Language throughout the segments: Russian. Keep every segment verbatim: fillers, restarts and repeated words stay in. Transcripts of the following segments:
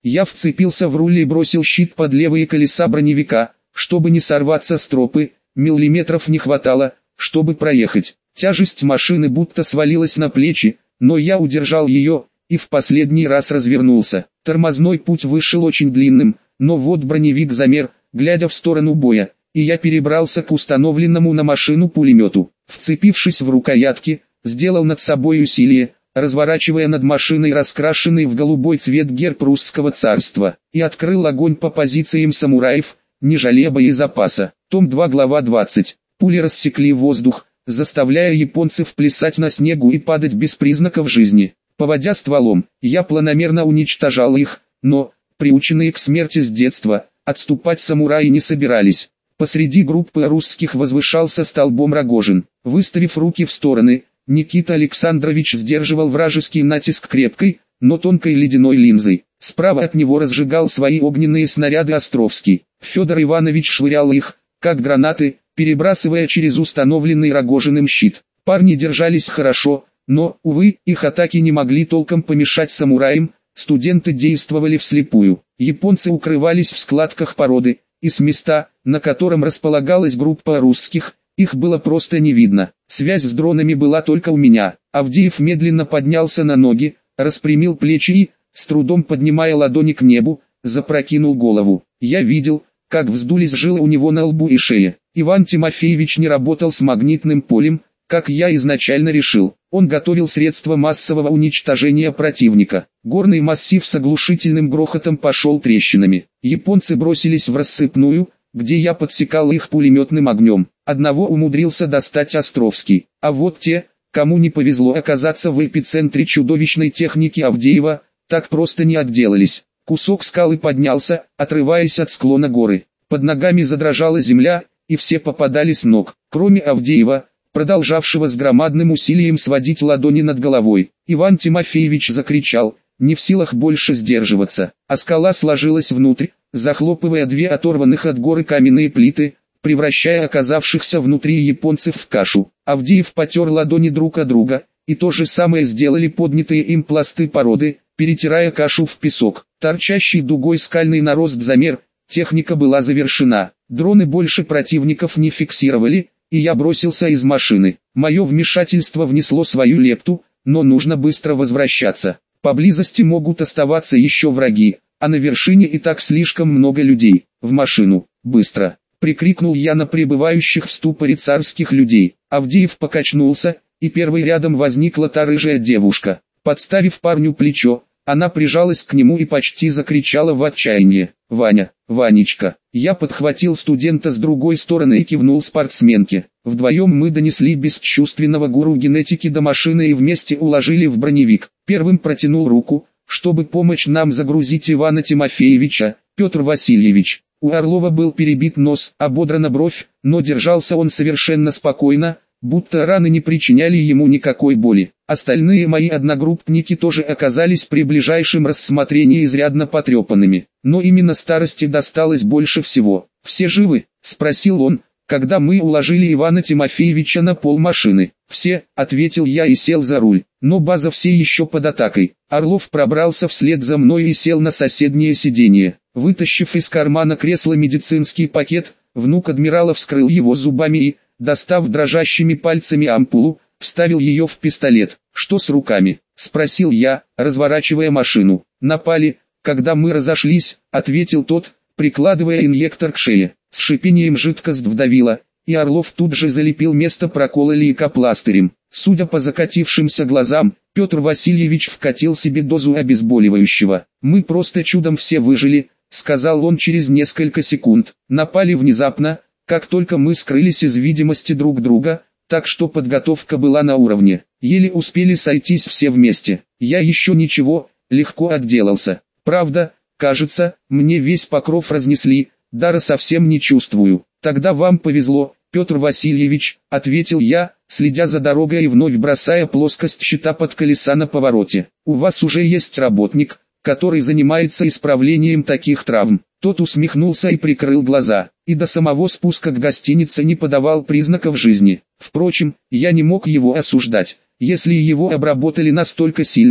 Я вцепился в руль и бросил щит под левые колеса броневика, чтобы не сорваться с тропы, миллиметров не хватало, чтобы проехать. Тяжесть машины будто свалилась на плечи, но я удержал ее, и в последний раз развернулся. Тормозной путь вышел очень длинным, но вот броневик замер, глядя в сторону боя, и я перебрался к установленному на машину пулемету. Вцепившись в рукоятки, сделал над собой усилие, разворачивая над машиной раскрашенный в голубой цвет герб русского царства, и открыл огонь по позициям самураев, не жалея боезапаса. Том два, глава двадцать. Пули рассекли воздух, заставляя японцев плясать на снегу и падать без признаков жизни. Поводя стволом, я планомерно уничтожал их, но, приученные к смерти с детства, отступать самураи не собирались. Посреди группы русских возвышался столбом Рогожин. Выставив руки в стороны, Никита Александрович сдерживал вражеский натиск крепкой, но тонкой ледяной линзой. Справа от него разжигал свои огненные снаряды Островский. Федор Иванович швырял их, как гранаты, перебрасывая через установленный Рогожиным щит. Парни держались хорошо, но, увы, их атаки не могли толком помешать самураям, студенты действовали вслепую. Японцы укрывались в складках породы, и с места, на котором располагалась группа русских, их было просто не видно. Связь с дронами была только у меня. Авдеев медленно поднялся на ноги, распрямил плечи и, с трудом поднимая ладони к небу, запрокинул голову. Я видел, как вздулись жилы у него на лбу и шее. Иван Тимофеевич не работал с магнитным полем, как я изначально решил. Он готовил средства массового уничтожения противника. Горный массив с оглушительным грохотом пошел трещинами. Японцы бросились в рассыпную, где я подсекал их пулеметным огнем. Одного умудрился достать Островский. А вот те, кому не повезло оказаться в эпицентре чудовищной техники Авдеева, так просто не отделались. Кусок скалы поднялся, отрываясь от склона горы. Под ногами задрожала земля, и все попадали с ног, кроме Авдеева, продолжавшего с громадным усилием сводить ладони над головой. Иван Тимофеевич закричал, не в силах больше сдерживаться, а скала сложилась внутрь, захлопывая две оторванных от горы каменные плиты, превращая оказавшихся внутри японцев в кашу. Авдеев потер ладони друг от друга, и то же самое сделали поднятые им пласты породы, перетирая кашу в песок. Торчащий дугой скальный нарост замер, техника была завершена. Дроны больше противников не фиксировали, и я бросился из машины. Мое вмешательство внесло свою лепту, но нужно быстро возвращаться. Поблизости могут оставаться еще враги, а на вершине и так слишком много людей. В машину, быстро! Прикрикнул я на пребывающих в ступоре царских людей. Авдеев покачнулся, и первой рядом возникла та рыжая девушка. Подставив парню плечо, она прижалась к нему и почти закричала в отчаянии: «Ваня, Ванечка!» Я подхватил студента с другой стороны и кивнул спортсменке. Вдвоем мы донесли бесчувственного гуру генетики до машины и вместе уложили в броневик. Первым протянул руку, чтобы помочь нам загрузить Ивана Тимофеевича, Петр Васильевич. У Орлова был перебит нос, ободрана бровь, но держался он совершенно спокойно, будто раны не причиняли ему никакой боли. Остальные мои одногруппники тоже оказались при ближайшем рассмотрении изрядно потрепанными. Но именно старости досталось больше всего. «Все живы?» – спросил он, когда мы уложили Ивана Тимофеевича на пол машины. «Все», – ответил я и сел за руль. Но база все еще под атакой. Орлов пробрался вслед за мной и сел на соседнее сиденье. Вытащив из кармана кресла медицинский пакет, внук адмирала вскрыл его зубами и, достав дрожащими пальцами ампулу, вставил ее в пистолет. «Что с руками?» – спросил я, разворачивая машину. «Напали, когда мы разошлись», – ответил тот, прикладывая инъектор к шее. С шипением жидкость вдавила, и Орлов тут же залепил место прокола лейкопластырем. Судя по закатившимся глазам, Петр Васильевич вкатил себе дозу обезболивающего. «Мы просто чудом все выжили», – сказал он через несколько секунд. «Напали внезапно, как только мы скрылись из видимости друг друга, так что подготовка была на уровне. Еле успели сойтись все вместе. Я еще ничего, легко отделался. Правда, кажется, мне весь покров разнесли, дара совсем не чувствую». «Тогда вам повезло, Петр Васильевич», — ответил я, следя за дорогой и вновь бросая плоскость щита под колеса на повороте. «У вас уже есть работник, который занимается исправлением таких травм». Тот усмехнулся и прикрыл глаза, и до самого спуска к гостинице не подавал признаков жизни. Впрочем, я не мог его осуждать, если его обработали настолько сильно,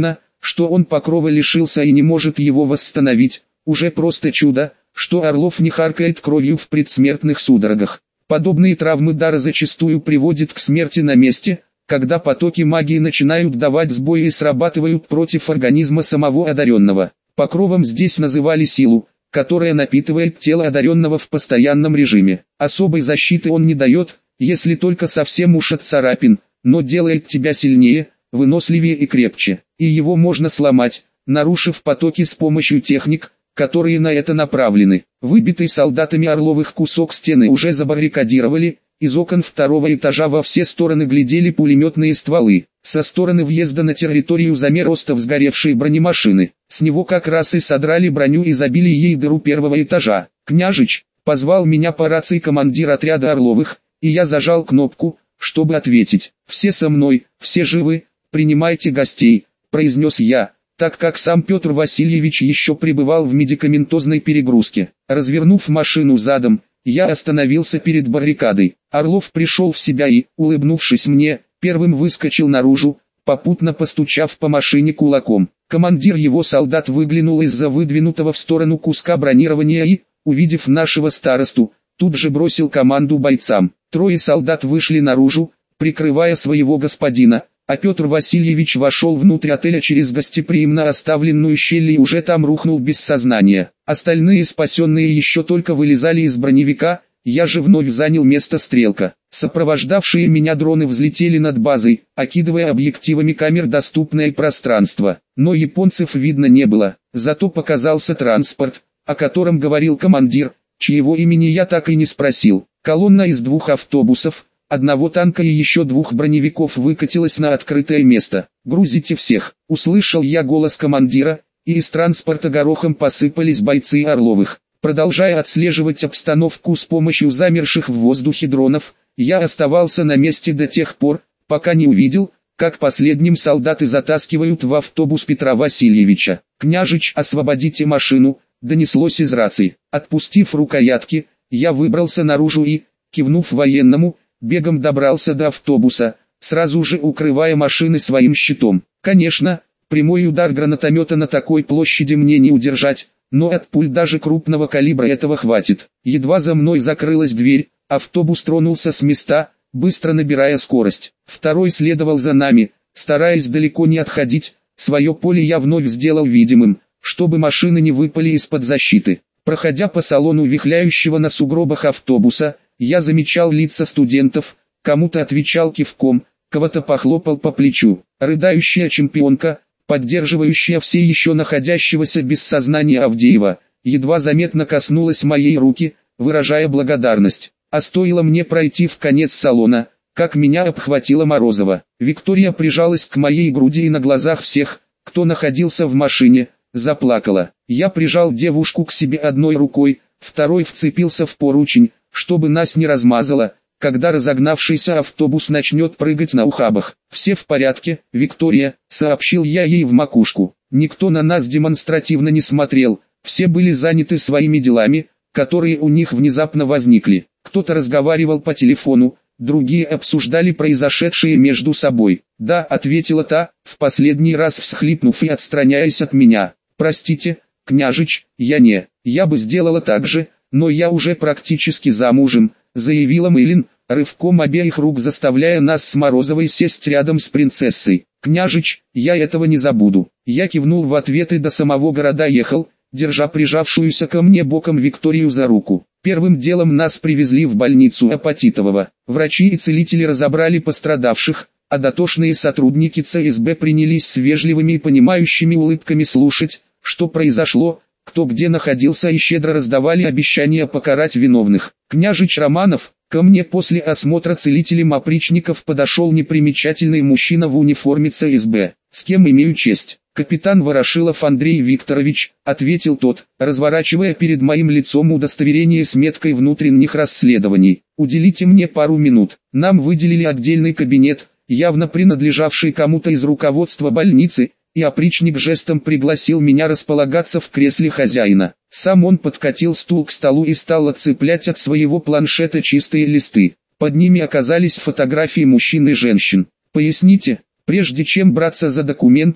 что он покрова лишился и не может его восстановить, уже просто чудо, что Орлов не харкает кровью в предсмертных судорогах. Подобные травмы дара зачастую приводят к смерти на месте, когда потоки магии начинают давать сбои и срабатывают против организма самого одаренного. Покровом здесь называли силу, которая напитывает тело одаренного в постоянном режиме. Особой защиты он не дает, если только совсем уж от царапин, но делает тебя сильнее, выносливее и крепче. И его можно сломать, нарушив потоки с помощью техник, которые на это направлены. Выбитый солдатами Орловых кусок стены уже забаррикадировали, из окон второго этажа во все стороны глядели пулеметные стволы. Со стороны въезда на территорию замер остов сгоревшей бронемашины. С него как раз и содрали броню и забили ей дыру первого этажа. «Княжич», — позвал меня по рации командир отряда Орловых, и я зажал кнопку, чтобы ответить. «Все со мной, все живы, принимайте гостей», — произнес я, так как сам Петр Васильевич еще пребывал в медикаментозной перегрузке. Развернув машину задом, я остановился перед баррикадой. Орлов пришел в себя и, улыбнувшись мне, первым выскочил наружу, попутно постучав по машине кулаком. Командир его солдат выглянул из-за выдвинутого в сторону куска бронирования и, увидев нашего старосту, тут же бросил команду бойцам. Трое солдат вышли наружу, прикрывая своего господина, а Петр Васильевич вошел внутрь отеля через гостеприимно оставленную щель и уже там рухнул без сознания. Остальные спасенные еще только вылезали из броневика, я же вновь занял место стрелка. Сопровождавшие меня дроны взлетели над базой, окидывая объективами камер доступное пространство. Но японцев видно не было, зато показался транспорт, о котором говорил командир, чьего имени я так и не спросил. Колонна из двух автобусов, одного танка и еще двух броневиков выкатилась на открытое место. «Грузите всех!» — услышал я голос командира, и из транспорта горохом посыпались бойцы Орловых. Продолжая отслеживать обстановку с помощью замерших в воздухе дронов, я оставался на месте до тех пор, пока не увидел, как последним солдаты затаскивают в автобус Петра Васильевича. «Княжич, освободите машину!» — донеслось из рации. Отпустив рукоятки, я выбрался наружу и, кивнув военному, бегом добрался до автобуса, сразу же укрывая машины своим щитом. Конечно, прямой удар гранатомета на такой площади мне не удержать, но от пуль даже крупного калибра этого хватит. Едва за мной закрылась дверь, автобус тронулся с места, быстро набирая скорость. Второй следовал за нами, стараясь далеко не отходить, свое поле я вновь сделал видимым, чтобы машины не выпали из-под защиты. Проходя по салону вихляющего на сугробах автобуса, я замечал лица студентов, кому-то отвечал кивком, кого-то похлопал по плечу. Рыдающая чемпионка, поддерживающая все еще находящегося без сознания Авдеева, едва заметно коснулась моей руки, выражая благодарность. А стоило мне пройти в конец салона, как меня обхватила Морозова. Виктория прижалась к моей груди и на глазах всех, кто находился в машине, заплакала. Я прижал девушку к себе одной рукой, второй вцепился в поручень, чтобы нас не размазало, когда разогнавшийся автобус начнет прыгать на ухабах. «Все в порядке, Виктория», — сообщил я ей в макушку. Никто на нас демонстративно не смотрел, все были заняты своими делами, которые у них внезапно возникли. Кто-то разговаривал по телефону, другие обсуждали произошедшее между собой. «Да», — ответила та, в последний раз всхлипнув и отстраняясь от меня. «Простите, княжич, я не, я бы сделала так же, но я уже практически замужем», — заявила Мэлин, рывком обеих рук заставляя нас с Морозовой сесть рядом с принцессой. «Княжич, я этого не забуду». Я кивнул в ответ и до самого города ехал, держа прижавшуюся ко мне боком Викторию за руку. Первым делом нас привезли в больницу Апатитового. Врачи и целители разобрали пострадавших, а дотошные сотрудники ЦСБ принялись с вежливыми и понимающими улыбками слушать, что произошло, кто где находился, и щедро раздавали обещания покарать виновных. «Княжич Романов», ко мне после осмотра целителем опричников подошел непримечательный мужчина в униформе ЦСБ. «С кем имею честь?» «Капитан Ворошилов Андрей Викторович», — ответил тот, разворачивая перед моим лицом удостоверение с меткой внутренних расследований. «Уделите мне пару минут». Нам выделили отдельный кабинет, явно принадлежавший кому-то из руководства больницы, и опричник жестом пригласил меня располагаться в кресле хозяина. Сам он подкатил стул к столу и стал отцеплять от своего планшета чистые листы. Под ними оказались фотографии мужчин и женщин. «Поясните, прежде чем браться за документы», —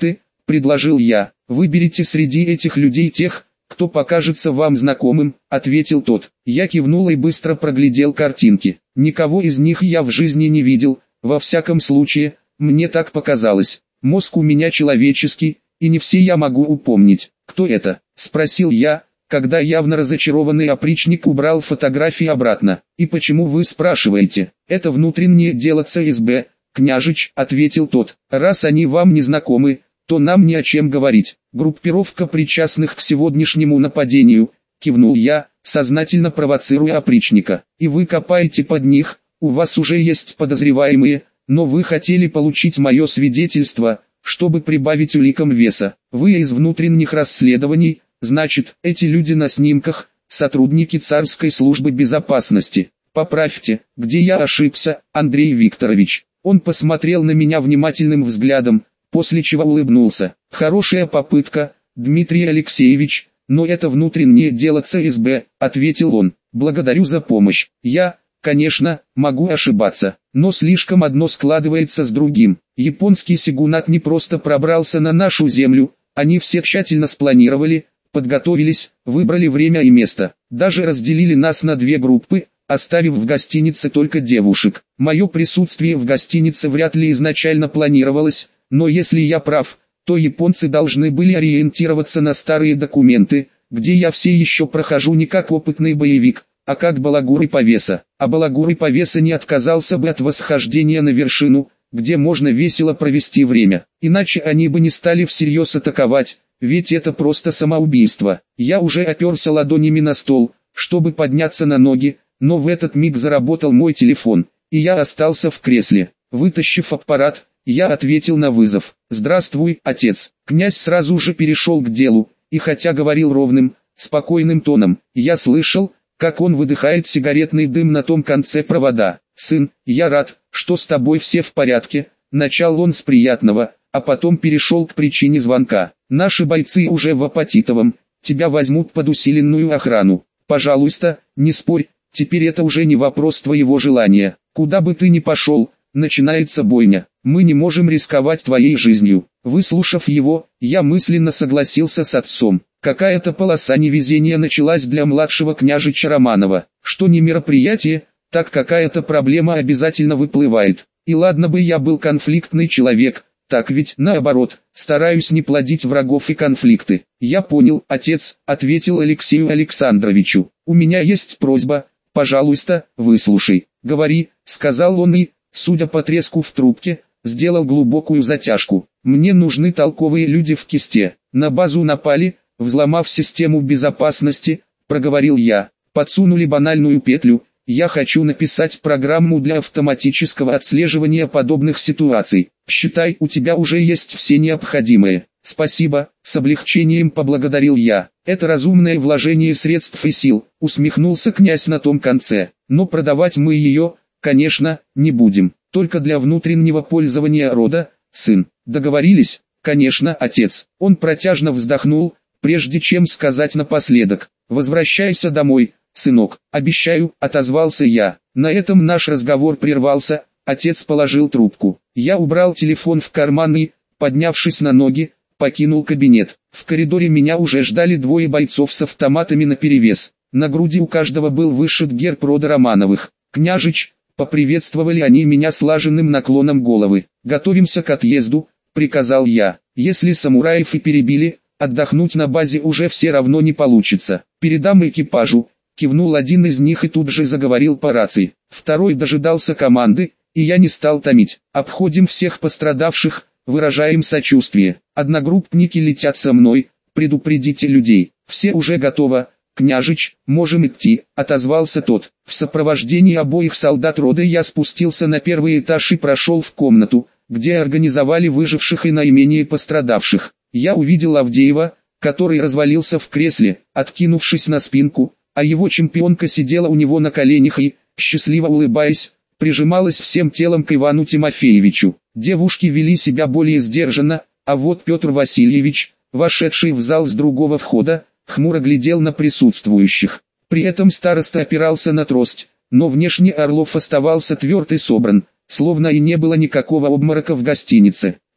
предложил я. Выберите среди этих людей тех, кто покажется вам знакомым, ответил тот. Я кивнул и быстро проглядел картинки. Никого из них я в жизни не видел, во всяком случае, мне так показалось. Мозг у меня человеческий, и не все я могу упомнить. Кто это? Спросил я, когда явно разочарованный опричник убрал фотографии обратно. И почему вы спрашиваете? Это внутреннее дело ЦСБ, княжич, ответил тот. Раз они вам не знакомы, то нам не о чем говорить. Группировка причастных к сегодняшнему нападению, кивнул я, сознательно провоцируя опричника. И вы копаете под них, у вас уже есть подозреваемые, но вы хотели получить мое свидетельство, чтобы прибавить уликам веса. Вы из внутренних расследований, значит, эти люди на снимках, сотрудники царской службы безопасности. Поправьте, где я ошибся, Андрей Викторович. Он посмотрел на меня внимательным взглядом, после чего улыбнулся. Хорошая попытка, Дмитрий Алексеевич, но это внутреннее дело ЦСБ, ответил он. Благодарю за помощь. Я, конечно, могу ошибаться, но слишком одно складывается с другим. Японский сигунат не просто пробрался на нашу землю, они все тщательно спланировали, подготовились, выбрали время и место, даже разделили нас на две группы, оставив в гостинице только девушек. Мое присутствие в гостинице вряд ли изначально планировалось, но если я прав, то японцы должны были ориентироваться на старые документы, где я все еще прохожу не как опытный боевик, а как балагур и повеса. А балагур и повеса не отказался бы от восхождения на вершину, где можно весело провести время. Иначе они бы не стали всерьез атаковать, ведь это просто самоубийство. Я уже оперся ладонями на стол, чтобы подняться на ноги, но в этот миг заработал мой телефон, и я остался в кресле. Вытащив аппарат, я ответил на вызов. «Здравствуй, отец». Князь сразу же перешел к делу, и хотя говорил ровным, спокойным тоном, я слышал, как он выдыхает сигаретный дым на том конце провода. «Сын, я рад, что с тобой все в порядке», начал он с приятного, а потом перешел к причине звонка. «Наши бойцы уже в Апатитовом, тебя возьмут под усиленную охрану. Пожалуйста, не спорь, теперь это уже не вопрос твоего желания. Куда бы ты ни пошел, начинается бойня. Мы не можем рисковать твоей жизнью». Выслушав его, я мысленно согласился с отцом. Какая-то полоса невезения началась для младшего княжича Романова. Что не мероприятие, так какая-то проблема обязательно выплывает. И ладно бы я был конфликтный человек, так ведь наоборот, стараюсь не плодить врагов и конфликты. «Я понял, отец», — ответил Алексею Александровичу. «У меня есть просьба, пожалуйста, выслушай». «Говори», — сказал он и, судя по треску в трубке, сделал глубокую затяжку. «Мне нужны толковые люди в Кисте. На базу напали, взломав систему безопасности», — проговорил я. «Подсунули банальную петлю. Я хочу написать программу для автоматического отслеживания подобных ситуаций. Считай, у тебя уже есть все необходимое». «Спасибо», — с облегчением поблагодарил я. «Это разумное вложение средств и сил», — усмехнулся князь на том конце. «Но продавать мы ее, конечно, не будем. Только для внутреннего пользования рода, сын. Договорились?» «Конечно, отец». Он протяжно вздохнул, прежде чем сказать напоследок: «Возвращайся домой, сынок». «Обещаю», — отозвался я. На этом наш разговор прервался, отец положил трубку. Я убрал телефон в карман и, поднявшись на ноги, покинул кабинет. В коридоре меня уже ждали двое бойцов с автоматами наперевес. На груди у каждого был вышит герб рода Романовых. «Княжич», — поприветствовали они меня слаженным наклоном головы. «Готовимся к отъезду», — приказал я. «Если самураев и перебили, отдохнуть на базе уже все равно не получится. Передам экипажу», — кивнул один из них и тут же заговорил по рации. Второй дожидался команды, и я не стал томить. «Обходим всех пострадавших, выражаем сочувствие. Одногруппники летят со мной, предупредите людей. Все уже готово. «Княжич, можем идти», — отозвался тот. В сопровождении обоих солдат рода я спустился на первый этаж и прошел в комнату, где организовали выживших и наименее пострадавших. Я увидел Авдеева, который развалился в кресле, откинувшись на спинку, а его чемпионка сидела у него на коленях и, счастливо улыбаясь, прижималась всем телом к Ивану Тимофеевичу. Девушки вели себя более сдержанно, а вот Петр Васильевич, вошедший в зал с другого входа, хмуро глядел на присутствующих. При этом староста опирался на трость, но внешне Орлов оставался тверд и собран, словно и не было никакого обморока в гостинице.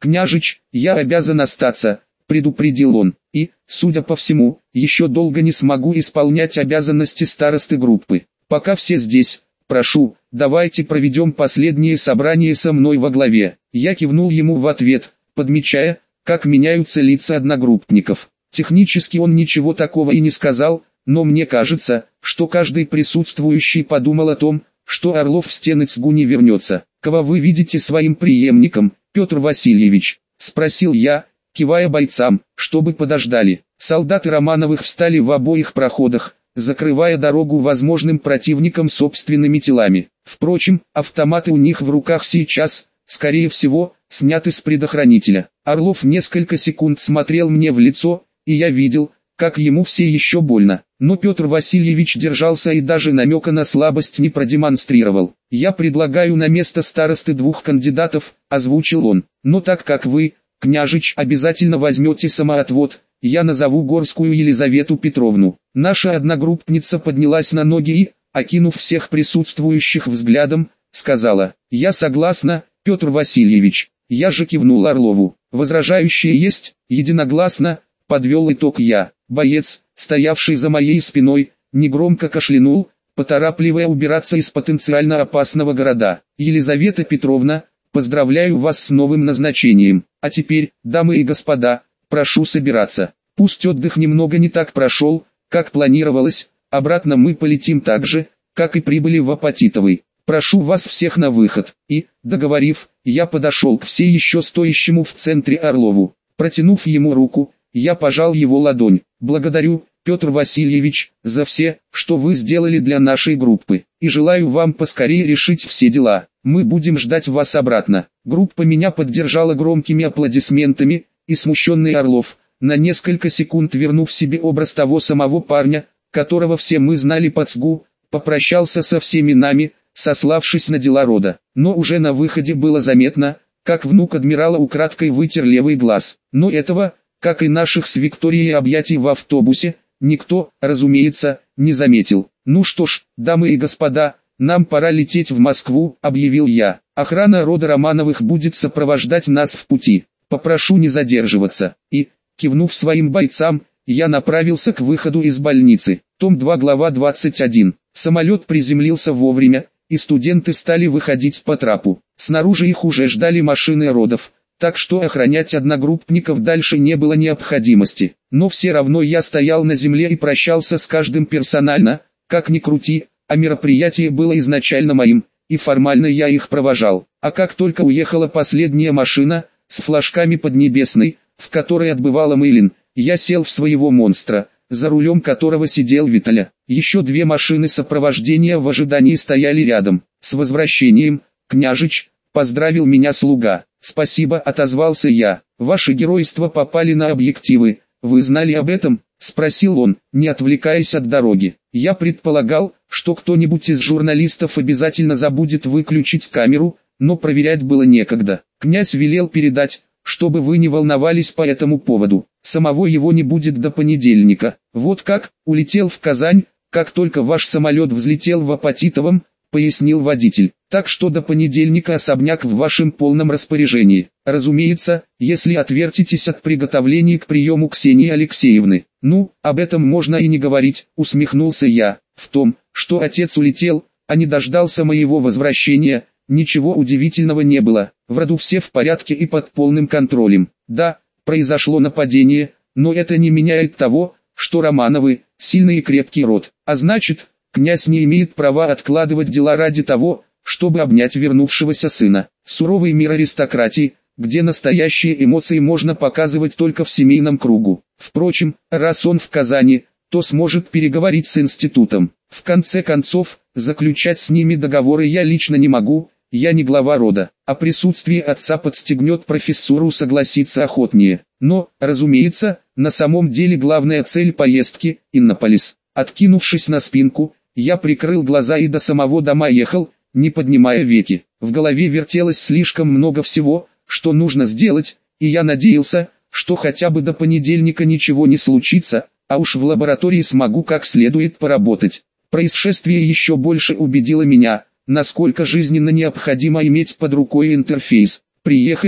«Княжич, я обязан остаться», — предупредил он, «и, судя по всему, еще долго не смогу исполнять обязанности старосты группы. Пока все здесь, прошу, давайте проведем последнее собрание со мной во главе». Я кивнул ему в ответ, подмечая, как меняются лица одногруппников. Технически он ничего такого и не сказал, но мне кажется, что каждый присутствующий подумал о том, что Орлов в стены ЦГУ не вернется. «Кого вы видите своим преемником, Петр Васильевич?» – спросил я, кивая бойцам, чтобы подождали. Солдаты Романовых встали в обоих проходах, закрывая дорогу возможным противникам собственными телами. Впрочем, автоматы у них в руках сейчас, скорее всего, сняты с предохранителя. Орлов несколько секунд смотрел мне в лицо, и я видел, как ему все еще больно. Но Петр Васильевич держался и даже намека на слабость не продемонстрировал. «Я предлагаю на место старосты двух кандидатов», — озвучил он. «Но так как вы, княжич, обязательно возьмете самоотвод, я назову Горскую Елизавету Петровну». Наша одногруппница поднялась на ноги и, окинув всех присутствующих взглядом, сказала: «Я согласна, Петр Васильевич». Я же кивнул Орлову. «Возражающие есть?» «Единогласно», — подвел итог я. Боец, стоявший за моей спиной, негромко кашлянул, поторапливая убираться из потенциально опасного города. «Елизавета Петровна, поздравляю вас с новым назначением. А теперь, дамы и господа, прошу собираться. Пусть отдых немного не так прошел, как планировалось, обратно мы полетим так же, как и прибыли в Апатитовый. Прошу вас всех на выход». И, договорив, я подошел к все еще стоящему в центре Орлову. Протянув ему руку, я пожал его ладонь. «Благодарю, Петр Васильевич, за все, что вы сделали для нашей группы, и желаю вам поскорее решить все дела. Мы будем ждать вас обратно». Группа меня поддержала громкими аплодисментами, и смущенный Орлов, на несколько секунд вернув себе образ того самого парня, которого все мы знали под ЦГУ, попрощался со всеми нами, сославшись на дела рода. Но уже на выходе было заметно, как внук адмирала украдкой вытер левый глаз. Но этого, как и наших с Викторией объятий в автобусе, никто, разумеется, не заметил. «Ну что ж, дамы и господа, нам пора лететь в Москву», — объявил я. «Охрана рода Романовых будет сопровождать нас в пути. Попрошу не задерживаться». И, кивнув своим бойцам, я направился к выходу из больницы. Том два, глава двадцать один. Самолет приземлился вовремя, и студенты стали выходить по трапу. Снаружи их уже ждали машины родов, так что охранять одногруппников дальше не было необходимости. Но все равно я стоял на земле и прощался с каждым персонально, как ни крути, а мероприятие было изначально моим, и формально я их провожал. А как только уехала последняя машина, с флажками Поднебесной, в которой отбывала Мейлин, я сел в своего монстра, за рулем которого сидел Виталя. Еще две машины сопровождения в ожидании стояли рядом. «С возвращением, княжич», — поздравил меня слуга. «Спасибо», — отозвался я. «Ваши геройства попали на объективы. Вы знали об этом?» — спросил он, не отвлекаясь от дороги. Я предполагал, что кто-нибудь из журналистов обязательно забудет выключить камеру, но проверять было некогда. Князь велел передать, чтобы вы не волновались по этому поводу. Самого его не будет до понедельника. Вот как, улетел в Казань, как только ваш самолет взлетел в Апатитовом, пояснил водитель. Так что до понедельника особняк в вашем полном распоряжении. Разумеется, если отвертитесь от приготовлений к приему Ксении Алексеевны. Ну, об этом можно и не говорить, усмехнулся я. В том, что отец улетел, а не дождался моего возвращения, ничего удивительного не было. В роду все в порядке и под полным контролем. Да, произошло нападение, но это не меняет того, что Романовы – сильный и крепкий род. А значит, князь не имеет права откладывать дела ради того, чтобы обнять вернувшегося сына. Суровый мир аристократии, где настоящие эмоции можно показывать только в семейном кругу. Впрочем, раз он в Казани, то сможет переговорить с институтом. В конце концов, заключать с ними договоры я лично не могу, я не глава рода, а присутствие отца подстегнет профессуру согласиться охотнее. Но, разумеется, на самом деле главная цель поездки – Иннополис. Откинувшись на спинку, я прикрыл глаза и до самого дома ехал, не поднимая веки. В голове вертелось слишком много всего, что нужно сделать, и я надеялся, что хотя бы до понедельника ничего не случится, а уж в лаборатории смогу как следует поработать. Происшествие еще больше убедило меня, насколько жизненно необходимо иметь под рукой интерфейс. «Приехали»,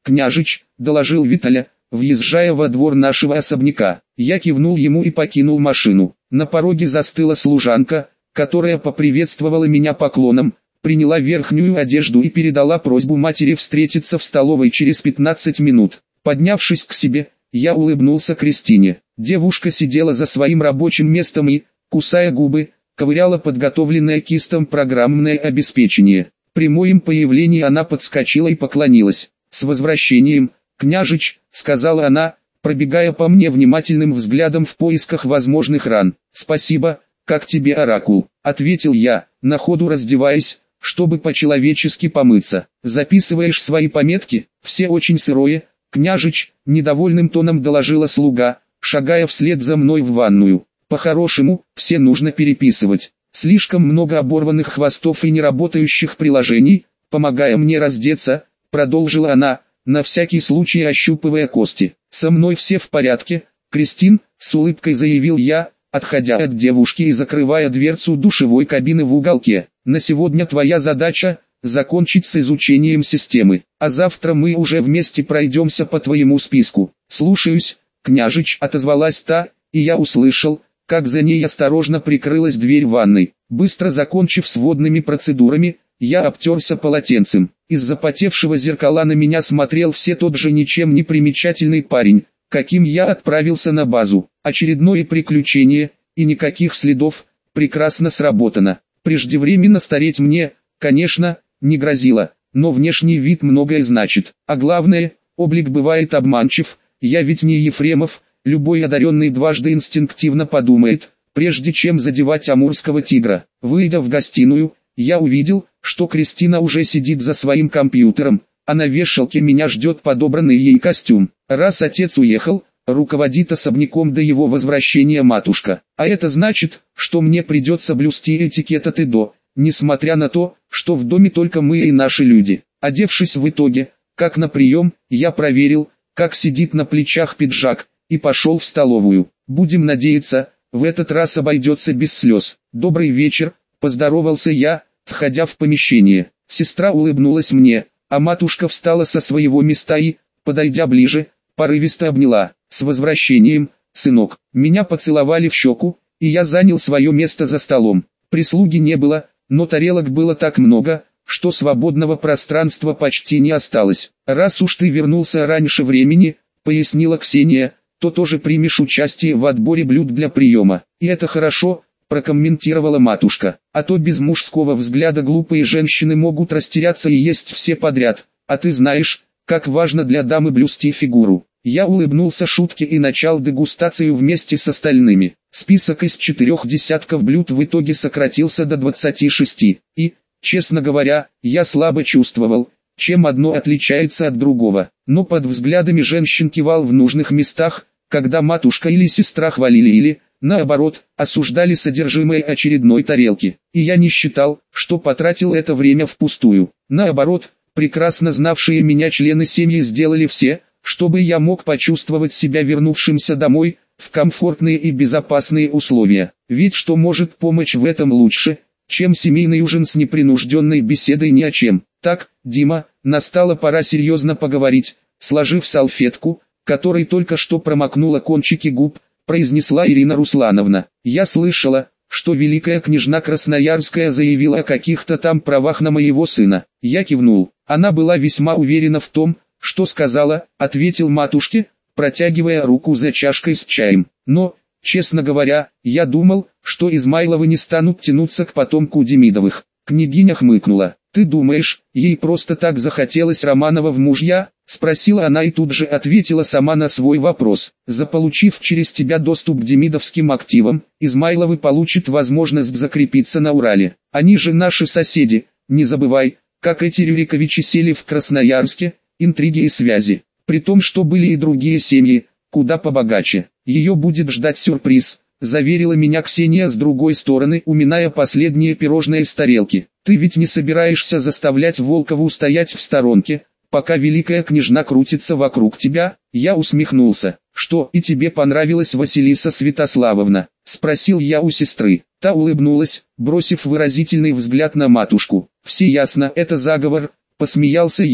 княжич», — доложил Виталя, въезжая во двор нашего особняка. Я кивнул ему и покинул машину. На пороге застыла служанка, которая поприветствовала меня поклоном, приняла верхнюю одежду и передала просьбу матери встретиться в столовой через пятнадцать минут. Поднявшись к себе, я улыбнулся Кристине. Девушка сидела за своим рабочим местом и, кусая губы, ковыряла подготовленное кистом программное обеспечение. При моем появлении она подскочила и поклонилась. «С возвращением, княжич», — сказала она, пробегая по мне внимательным взглядом в поисках возможных ран. «Спасибо, как тебе, оракул», — ответил я, на ходу раздеваясь, чтобы по-человечески помыться. «Записываешь свои пометки? Все очень сырое, княжич», — недовольным тоном доложила слуга, шагая вслед за мной в ванную. «По-хорошему, все нужно переписывать. Слишком много оборванных хвостов и неработающих приложений, помогая мне раздеться», — продолжила она, на всякий случай ощупывая кости. «Со мной все в порядке, Кристин», — с улыбкой заявил я, отходя от девушки и закрывая дверцу душевой кабины в уголке. «На сегодня твоя задача — закончить с изучением системы, а завтра мы уже вместе пройдемся по твоему списку». «Слушаюсь, княжич», — отозвалась та, и я услышал, как за ней осторожно прикрылась дверь ванной. Быстро закончив с водными процедурами, я обтерся полотенцем. Из запотевшего зеркала на меня смотрел все тот же ничем не примечательный парень, каким я отправился на базу. Очередное приключение, и никаких следов, прекрасно сработано. Преждевременно стареть мне, конечно, не грозило, но внешний вид многое значит. А главное, облик бывает обманчив, я ведь не Ефремов, любой одаренный дважды инстинктивно подумает, прежде чем задевать амурского тигра. Выйдя в гостиную, я увидел, что Кристина уже сидит за своим компьютером, а на вешалке меня ждет подобранный ей костюм. Раз отец уехал, руководит особняком до его возвращения матушка. А это значит, что мне придется блюсти этикет от и до, несмотря на то, что в доме только мы и наши люди. Одевшись в итоге, как на прием, я проверил, как сидит на плечах пиджак, и пошел в столовую. Будем надеяться, в этот раз обойдется без слез. «Добрый вечер», — поздоровался я, входя в помещение. Сестра улыбнулась мне, а матушка встала со своего места и, подойдя ближе, порывисто обняла. «С возвращением, сынок». Меня поцеловали в щеку, и я занял свое место за столом. Прислуги не было, но тарелок было так много, что свободного пространства почти не осталось. «Раз уж ты вернулся раньше времени», — пояснила Ксения, — «то тоже примешь участие в отборе блюд для приема». «И это хорошо», — прокомментировала матушка, «а то без мужского взгляда глупые женщины могут растеряться и есть все подряд, а ты знаешь, как важно для дамы блюсти фигуру». Я улыбнулся шутке и начал дегустацию вместе с остальными. Список из четырех десятков блюд в итоге сократился до двадцати шести, и, честно говоря, я слабо чувствовал, чем одно отличается от другого. Но под взглядами женщин кивал в нужных местах, когда матушка или сестра хвалили или, наоборот, осуждали содержимое очередной тарелки. И я не считал, что потратил это время впустую. Наоборот, прекрасно знавшие меня члены семьи сделали все, чтобы я мог почувствовать себя вернувшимся домой, в комфортные и безопасные условия. Ведь что может помочь в этом лучше, чем семейный ужин с непринужденной беседой ни о чем. «Так, Дима, настала пора серьезно поговорить», сложив салфетку, которой только что промокнула кончики губ, произнесла Ирина Руслановна. «Я слышала, что великая княжна Красноярская заявила о каких-то там правах на моего сына». Я кивнул. Она была весьма уверена в том, что сказала, ответил матушке, протягивая руку за чашкой с чаем. «Но, честно говоря, я думал, что Измайловы не станут тянуться к потомку Демидовых». Княгиня хмыкнула. «Ты думаешь, ей просто так захотелось Романова в мужья?» — спросила она и тут же ответила сама на свой вопрос. «Заполучив через тебя доступ к демидовским активам, Измайловы получат возможность закрепиться на Урале. Они же наши соседи, не забывай, как эти Рюриковичи сели в Красноярске, интриги и связи. При том, что были и другие семьи, куда побогаче. Ее будет ждать сюрприз», — заверила меня Ксения с другой стороны, уминая последние пирожные с тарелки. «Ты ведь не собираешься заставлять Волкову стоять в сторонке, пока великая княжна крутится вокруг тебя?» Я усмехнулся. «Что, и тебе понравилась Василиса Святославовна?» — спросил я у сестры. Та улыбнулась, бросив выразительный взгляд на матушку. «Все ясно, это заговор», — посмеялся я,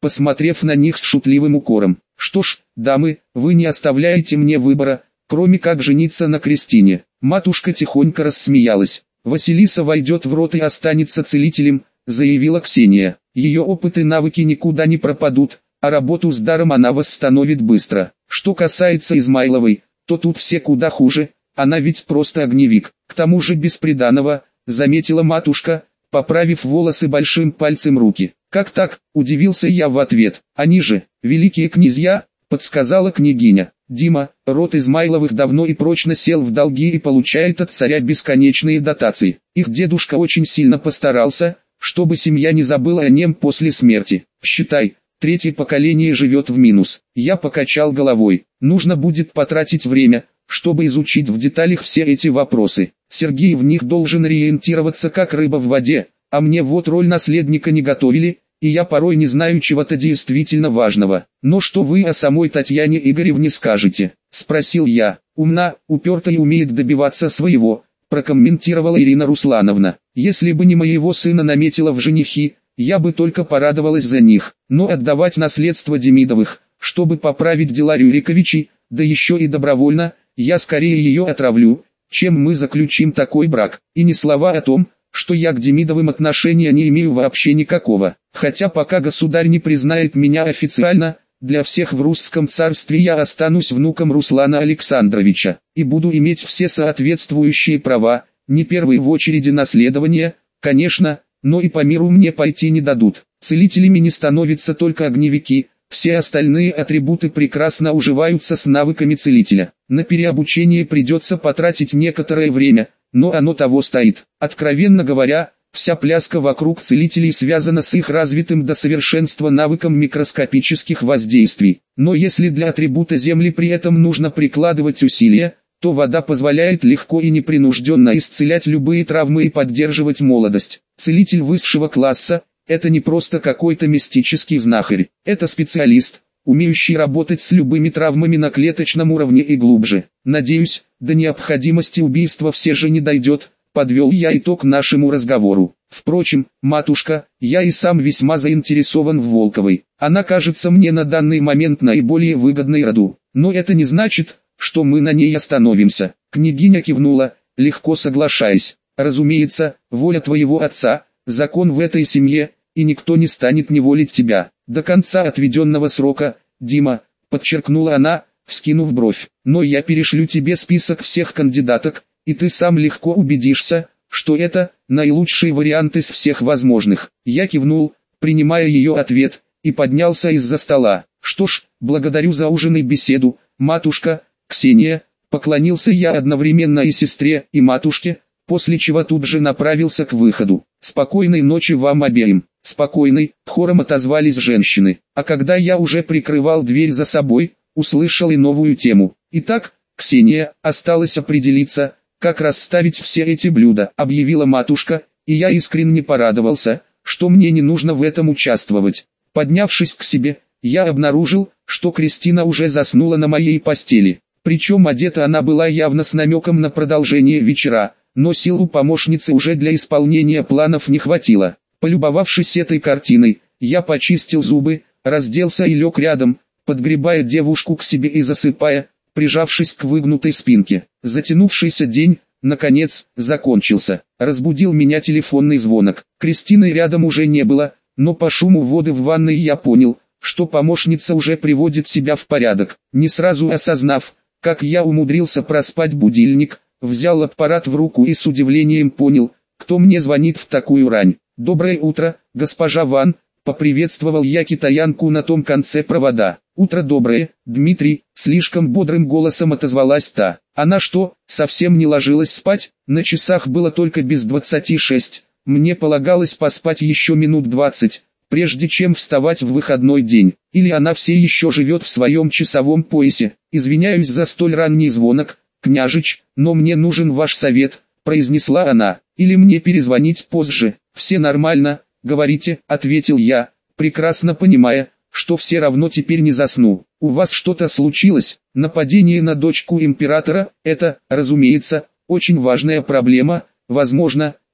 посмотрев на них с шутливым укором. «Что ж, дамы, вы не оставляете мне выбора, кроме как жениться на Кристине». Матушка тихонько рассмеялась. «Василиса войдет в рот и останется целителем», заявила Ксения. «Ее опыт и навыки никуда не пропадут, а работу с даром она восстановит быстро. Что касается Измайловой, то тут все куда хуже, она ведь просто огневик, к тому же без приданого», заметила матушка, поправив волосы большим пальцем руки. «Как так?» – удивился я в ответ. «Они же, великие князья», – подсказала княгиня. «Дима, род Измайловых давно и прочно сел в долги и получает от царя бесконечные дотации. Их дедушка очень сильно постарался, чтобы семья не забыла о нем после смерти. Считай, третье поколение живет в минус». Я покачал головой. «Нужно будет потратить время, чтобы изучить в деталях все эти вопросы. Сергей в них должен ориентироваться как рыба в воде, а мне вот роль наследника не готовили, и я порой не знаю чего-то действительно важного. Но что вы о самой Татьяне Игоревне скажете?» – спросил я. «Умна, уперта и умеет добиваться своего», – прокомментировала Ирина Руслановна. «Если бы не моего сына наметила в женихи, я бы только порадовалась за них. Но отдавать наследство Демидовых, чтобы поправить дела Рюриковичей, да еще и добровольно, я скорее ее отравлю, чем мы заключим такой брак. И ни слова о том, что я к Демидовым отношения не имею вообще никакого. Хотя пока государь не признает меня официально, для всех в русском царстве я останусь внуком Руслана Александровича, и буду иметь все соответствующие права, не первые в очереди наследования, конечно, но и по миру мне пойти не дадут. Целителями не становятся только огневики, все остальные атрибуты прекрасно уживаются с навыками целителя. На переобучение придется потратить некоторое время, но оно того стоит. Откровенно говоря, вся пляска вокруг целителей связана с их развитым до совершенства навыком микроскопических воздействий. Но если для атрибута Земли при этом нужно прикладывать усилия, то вода позволяет легко и непринужденно исцелять любые травмы и поддерживать молодость. Целитель высшего класса – это не просто какой-то мистический знахарь, это специалист, умеющий работать с любыми травмами на клеточном уровне и глубже. Надеюсь, до необходимости убийства все же не дойдет, подвел я итог нашему разговору. Впрочем, матушка, я и сам весьма заинтересован в Волковой. Она кажется мне на данный момент наиболее выгодной роду. Но это не значит, что мы на ней остановимся. Княгиня кивнула, легко соглашаясь. Разумеется, воля твоего отца, закон в этой семье, и никто не станет неволить тебя. До конца отведенного срока, Дима, подчеркнула она, вскинув бровь. Но я перешлю тебе список всех кандидаток, и ты сам легко убедишься, что это наилучший вариант из всех возможных. Я кивнул, принимая ее ответ, и поднялся из-за стола. Что ж, благодарю за ужин и беседу, матушка, Ксения, поклонился я одновременно и сестре, и матушке, после чего тут же направился к выходу. «Спокойной ночи вам обеим». «Спокойной», хором отозвались женщины. А когда я уже прикрывал дверь за собой, услышал и новую тему. «Итак, Ксения, осталось определиться, как расставить все эти блюда», объявила матушка, и я искренне порадовался, что мне не нужно в этом участвовать. Поднявшись к себе, я обнаружил, что Кристина уже заснула на моей постели. Причем одета она была явно с намеком на продолжение вечера, но сил у помощницы уже для исполнения планов не хватило. Полюбовавшись этой картиной, я почистил зубы, разделся и лег рядом, подгребая девушку к себе и засыпая, прижавшись к выгнутой спинке. Затянувшийся день, наконец, закончился. Разбудил меня телефонный звонок. Кристины рядом уже не было, но по шуму воды в ванной я понял, что помощница уже приводит себя в порядок. Не сразу осознав, как я умудрился проспать будильник, взял аппарат в руку и с удивлением понял, кто мне звонит в такую рань. «Доброе утро, госпожа Ван», — поприветствовал я китаянку на том конце провода. «Утро доброе, Дмитрий», — слишком бодрым голосом отозвалась та. Она что, совсем не ложилась спать? На часах было только без двадцати шесть. Мне полагалось поспать еще минут двадцать, прежде чем вставать в выходной день. Или она все еще живет в своем часовом поясе. «Извиняюсь за столь ранний звонок, княжич, но мне нужен ваш совет», — произнесла она. «Или мне перезвонить позже?» «Все нормально, говорите», — ответил я, прекрасно понимая, что все равно теперь не засну. «У вас что-то случилось?» «Нападение на дочку императора — это, разумеется, очень важная проблема, возможно,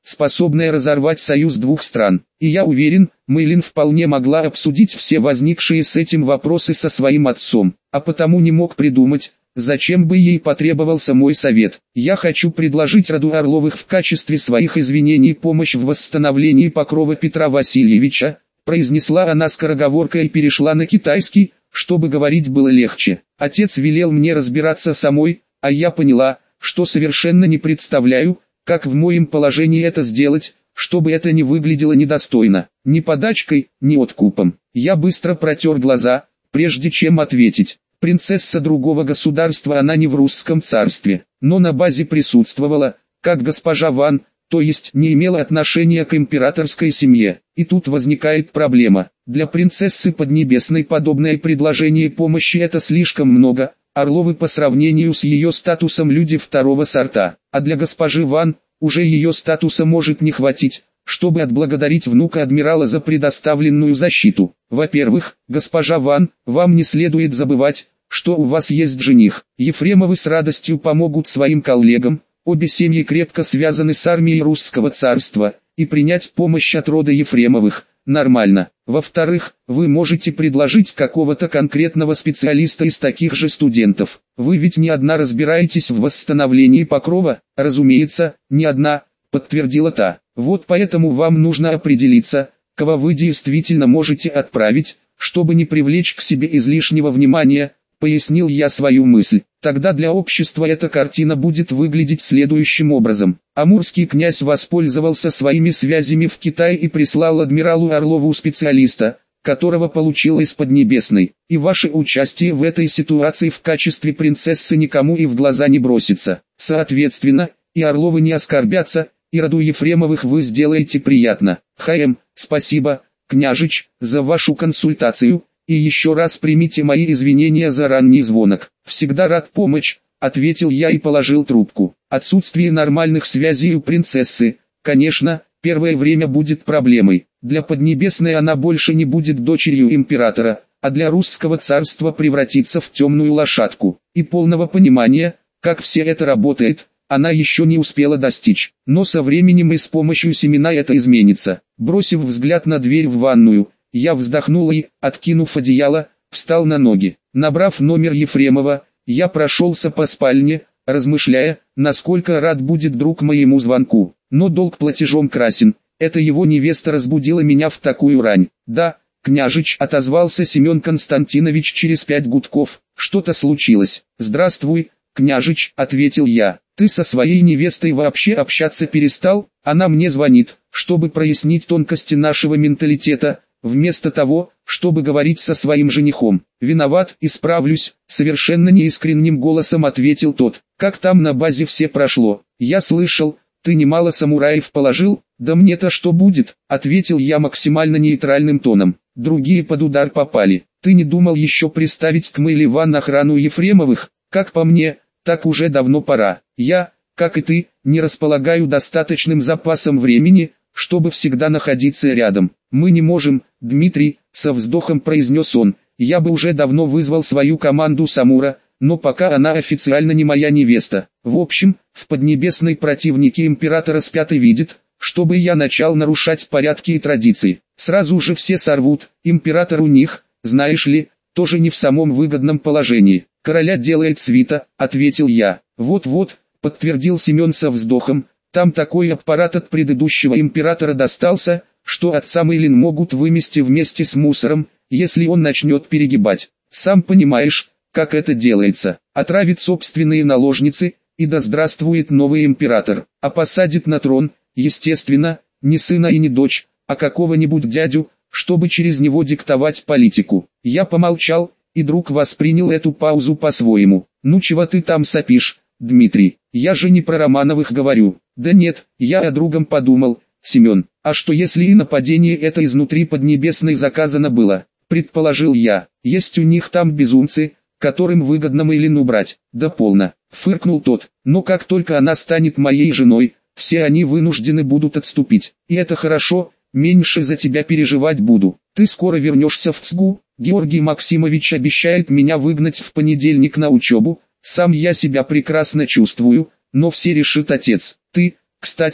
способная разорвать союз двух стран. И я уверен, Мэйлин вполне могла обсудить все возникшие с этим вопросы со своим отцом, а потому не мог придумать, зачем бы ей потребовался мой совет. Я хочу предложить роду Орловых в качестве своих извинений помощь в восстановлении покрова Петра Васильевича, произнесла она скороговоркой и перешла на китайский, чтобы говорить было легче. Отец велел мне разбираться самой, а я поняла, что совершенно не представляю, как в моем положении это сделать, чтобы это не выглядело недостойно, ни подачкой, ни откупом. Я быстро протер глаза, прежде чем ответить. Принцесса другого государства, она не в русском царстве, но на базе присутствовала, как госпожа Ван, то есть не имела отношения к императорской семье. И тут возникает проблема. Для принцессы Поднебесной подобное предложение помощи это слишком много. Орловы по сравнению с ее статусом люди второго сорта, а для госпожи Ван, уже ее статуса может не хватить, чтобы отблагодарить внука адмирала за предоставленную защиту. Во-первых, госпожа Ван, вам не следует забывать, что у вас есть жених. Ефремовы с радостью помогут своим коллегам, обе семьи крепко связаны с армией русского царства, и принять помощь от рода Ефремовых нормально. Во-вторых, вы можете предложить какого-то конкретного специалиста из таких же студентов. Вы ведь не одна разбираетесь в восстановлении покрова? Разумеется, не одна, подтвердила та. Вот поэтому вам нужно определиться, кого вы действительно можете отправить, чтобы не привлечь к себе излишнего внимания, пояснил я свою мысль. Тогда для общества эта картина будет выглядеть следующим образом. Амурский князь воспользовался своими связями в Китае и прислал адмиралу Орлову специалиста, которого получил из Поднебесной. И ваше участие в этой ситуации в качестве принцессы никому и в глаза не бросится. Соответственно, и Орловы не оскорбятся, и роду Ефремовых вы сделаете приятно. Х.М. Спасибо, княжич, за вашу консультацию. И еще раз примите мои извинения за ранний звонок. Всегда рад помочь, ответил я и положил трубку. Отсутствие нормальных связей у принцессы, конечно, первое время будет проблемой. Для Поднебесной она больше не будет дочерью императора, а для русского царства превратится в темную лошадку. И полного понимания, как все это работает, она еще не успела достичь. Но со временем и с помощью семена это изменится. Бросив взгляд на дверь в ванную, я вздохнул и, откинув одеяло, встал на ноги. Набрав номер Ефремова, я прошелся по спальне, размышляя, насколько рад будет друг моему звонку. Но долг платежом красен, это его невеста разбудила меня в такую рань. Да, княжич, отозвался Семен Константинович через пять гудков, что-то случилось. Здравствуй, княжич, ответил я. Ты со своей невестой вообще общаться перестал? Она мне звонит, чтобы прояснить тонкости нашего менталитета, вместо того, чтобы говорить со своим женихом. Виноват, исправлюсь, совершенно неискренним голосом ответил тот. Как там на базе все прошло? Я слышал, ты немало самураев положил? Да мне-то что будет, ответил я максимально нейтральным тоном. Другие под удар попали. Ты не думал еще приставить к Мэйли Ван охрану Ефремовых? Как по мне, так уже давно пора. Я, как и ты, не располагаю достаточным запасом времени, чтобы всегда находиться рядом. Мы не можем, Дмитрий, со вздохом произнес он. Я бы уже давно вызвал свою команду Самура, но пока она официально не моя невеста. В общем, в Поднебесной противники императора спят и видят, чтобы я начал нарушать порядки и традиции. Сразу же все сорвут, император у них, знаешь ли, тоже не в самом выгодном положении. Короля делает свита, ответил я. Вот-вот, подтвердил Семен со вздохом. Там такой аппарат от предыдущего императора достался, что отца Мэйлин могут вымести вместе с мусором, если он начнет перегибать. Сам понимаешь, как это делается. Отравит собственные наложницы, и да здравствует новый император. А посадит на трон, естественно, не сына и не дочь, а какого-нибудь дядю, чтобы через него диктовать политику. Я помолчал, и друг воспринял эту паузу по-своему. Ну чего ты там сопишь, Дмитрий? Я же не про Романовых говорю. Да нет, я о другом подумал, Семен. А что если и нападение это изнутри Поднебесной заказано было? Предположил я. Есть у них там безумцы, которым выгодно Мэйлин убрать. Да полно, фыркнул тот. Но как только она станет моей женой, все они вынуждены будут отступить. И это хорошо, меньше за тебя переживать буду. Ты скоро вернешься в ЦГУ. Георгий Максимович обещает меня выгнать в понедельник на учебу. Сам я себя прекрасно чувствую, но все решит отец. Ты, кстати,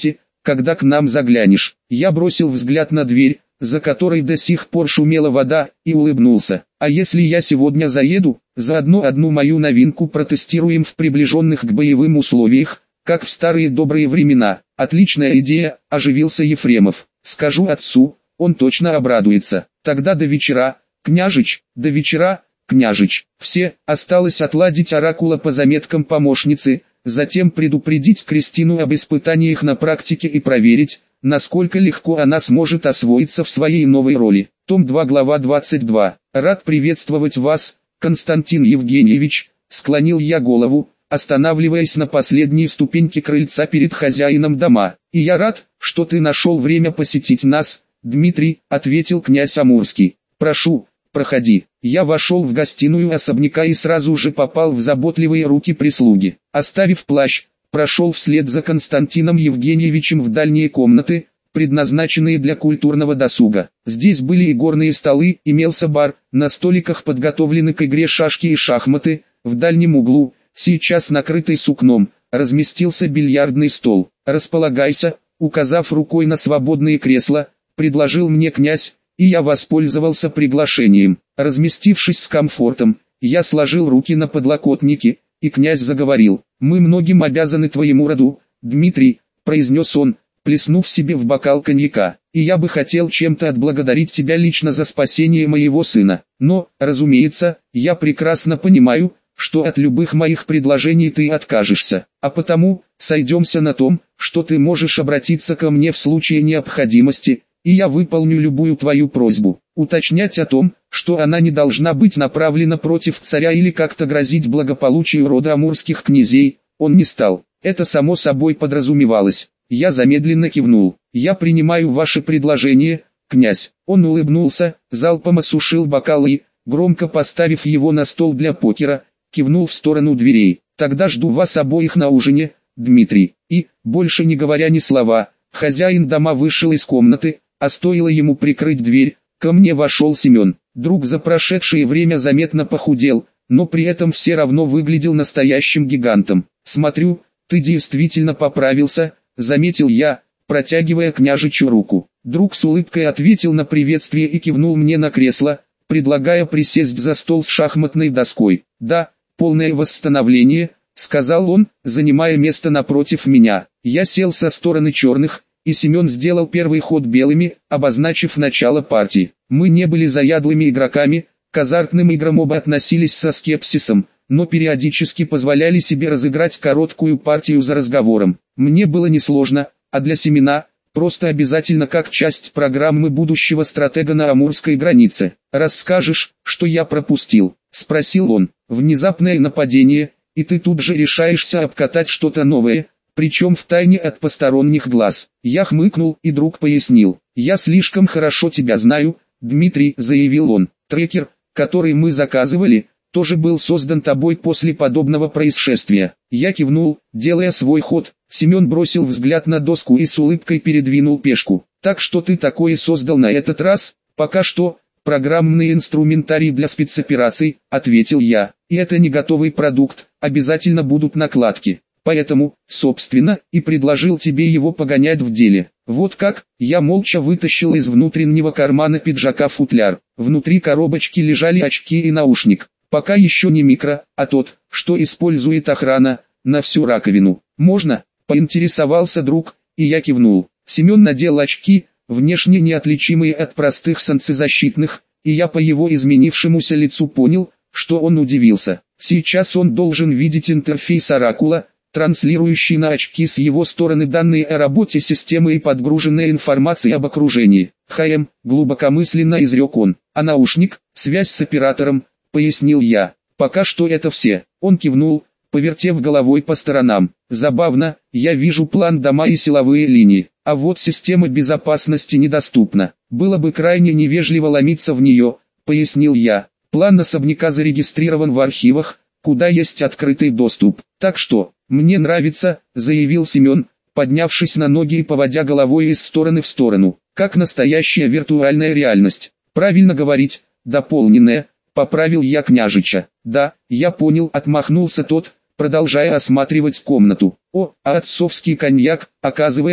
когда к нам заглянешь». Я бросил взгляд на дверь, за которой до сих пор шумела вода, и улыбнулся. «А если я сегодня заеду, заодно одну мою новинку протестируем в приближенных к боевым условиях, как в старые добрые времена». «Отличная идея», – оживился Ефремов. «Скажу отцу, он точно обрадуется. Тогда до вечера, княжич, до вечера, княжич». Все, осталось отладить оракула по заметкам помощницы, затем предупредить Кристину об испытаниях на практике и проверить, насколько легко она сможет освоиться в своей новой роли. Том два, глава двадцать два. «Рад приветствовать вас, Константин Евгеньевич», – склонил я голову, останавливаясь на последней ступеньке крыльца перед хозяином дома. «И я рад, что ты нашел время посетить нас, Дмитрий», – ответил князь Амурский. «Прошу, проходи». Я вошел в гостиную особняка и сразу же попал в заботливые руки прислуги. Оставив плащ, прошел вслед за Константином Евгеньевичем в дальние комнаты, предназначенные для культурного досуга. Здесь были и горные столы, имелся бар, на столиках подготовлены к игре шашки и шахматы, в дальнем углу, сейчас накрытый сукном, разместился бильярдный стол. «Располагайся», указав рукой на свободные кресла, предложил мне князь, и я воспользовался приглашением. Разместившись с комфортом, я сложил руки на подлокотники, и князь заговорил. «Мы многим обязаны твоему роду, Дмитрий», – произнес он, плеснув себе в бокал коньяка. «И я бы хотел чем-то отблагодарить тебя лично за спасение моего сына. Но, разумеется, я прекрасно понимаю, что от любых моих предложений ты откажешься. А потому, сойдемся на том, что ты можешь обратиться ко мне в случае необходимости, и я выполню любую твою просьбу». Уточнять о том, что она не должна быть направлена против царя или как-то грозить благополучию рода амурских князей, он не стал. Это само собой подразумевалось. Я замедленно кивнул. «Я принимаю ваше предложение, князь». Он улыбнулся, залпом осушил бокал и, громко поставив его на стол для покера, кивнул в сторону дверей. «Тогда жду вас обоих на ужине, Дмитрий». И, больше не говоря ни слова, хозяин дома вышел из комнаты, а стоило ему прикрыть дверь, ко мне вошел Семен. Друг за прошедшее время заметно похудел, но при этом все равно выглядел настоящим гигантом. «Смотрю, ты действительно поправился», — заметил я, протягивая княжичу руку. Друг с улыбкой ответил на приветствие и кивнул мне на кресло, предлагая присесть за стол с шахматной доской. «Да, полное восстановление», — сказал он, занимая место напротив меня. Я сел со стороны черных, и Семен сделал первый ход белыми, обозначив начало партии. Мы не были заядлыми игроками, к азартным играм оба относились со скепсисом, но периодически позволяли себе разыграть короткую партию за разговором. Мне было несложно, а для Семена – просто обязательно как часть программы будущего стратега на амурской границе. «Расскажешь, что я пропустил?» – спросил он. «Внезапное нападение, и ты тут же решаешься обкатать что-то новое, причем втайне от посторонних глаз». Я хмыкнул, и друг пояснил. «Я слишком хорошо тебя знаю, Дмитрий», – заявил он. «Трекер, который мы заказывали, тоже был создан тобой после подобного происшествия». Я кивнул, делая свой ход. Семен бросил взгляд на доску и с улыбкой передвинул пешку. «Так что ты такое создал на этот раз?» «Пока что, программный инструментарий для спецопераций», — ответил я. «И это не готовый продукт, обязательно будут накладки. Поэтому, собственно, и предложил тебе его погонять в деле». «Вот как?» Я молча вытащил из внутреннего кармана пиджака футляр. Внутри коробочки лежали очки и наушник. Пока еще не микро, а тот, что использует охрана, на всю раковину. «Можно?» — поинтересовался друг, и я кивнул. Семен надел очки, внешне неотличимые от простых солнцезащитных, и я по его изменившемуся лицу понял, что он удивился. Сейчас он должен видеть интерфейс оракула, транслирующий на очки с его стороны данные о работе системы и подгруженная информация об окружении. «Хм», глубокомысленно изрек он. «А наушник, связь с оператором», — пояснил я. «Пока что это все». Он кивнул, повертев головой по сторонам. «Забавно, я вижу план дома и силовые линии, а вот система безопасности недоступна. Было бы крайне невежливо ломиться в нее», — пояснил я. «План особняка зарегистрирован в архивах, куда есть открытый доступ. Так что, мне нравится», — заявил Семен, поднявшись на ноги и поводя головой из стороны в сторону. «Как настоящая виртуальная реальность. Правильно говорить, дополненная», — поправил я княжича. «Да, я понял», — отмахнулся тот, продолжая осматривать комнату. «О, а отцовский коньяк, оказывается,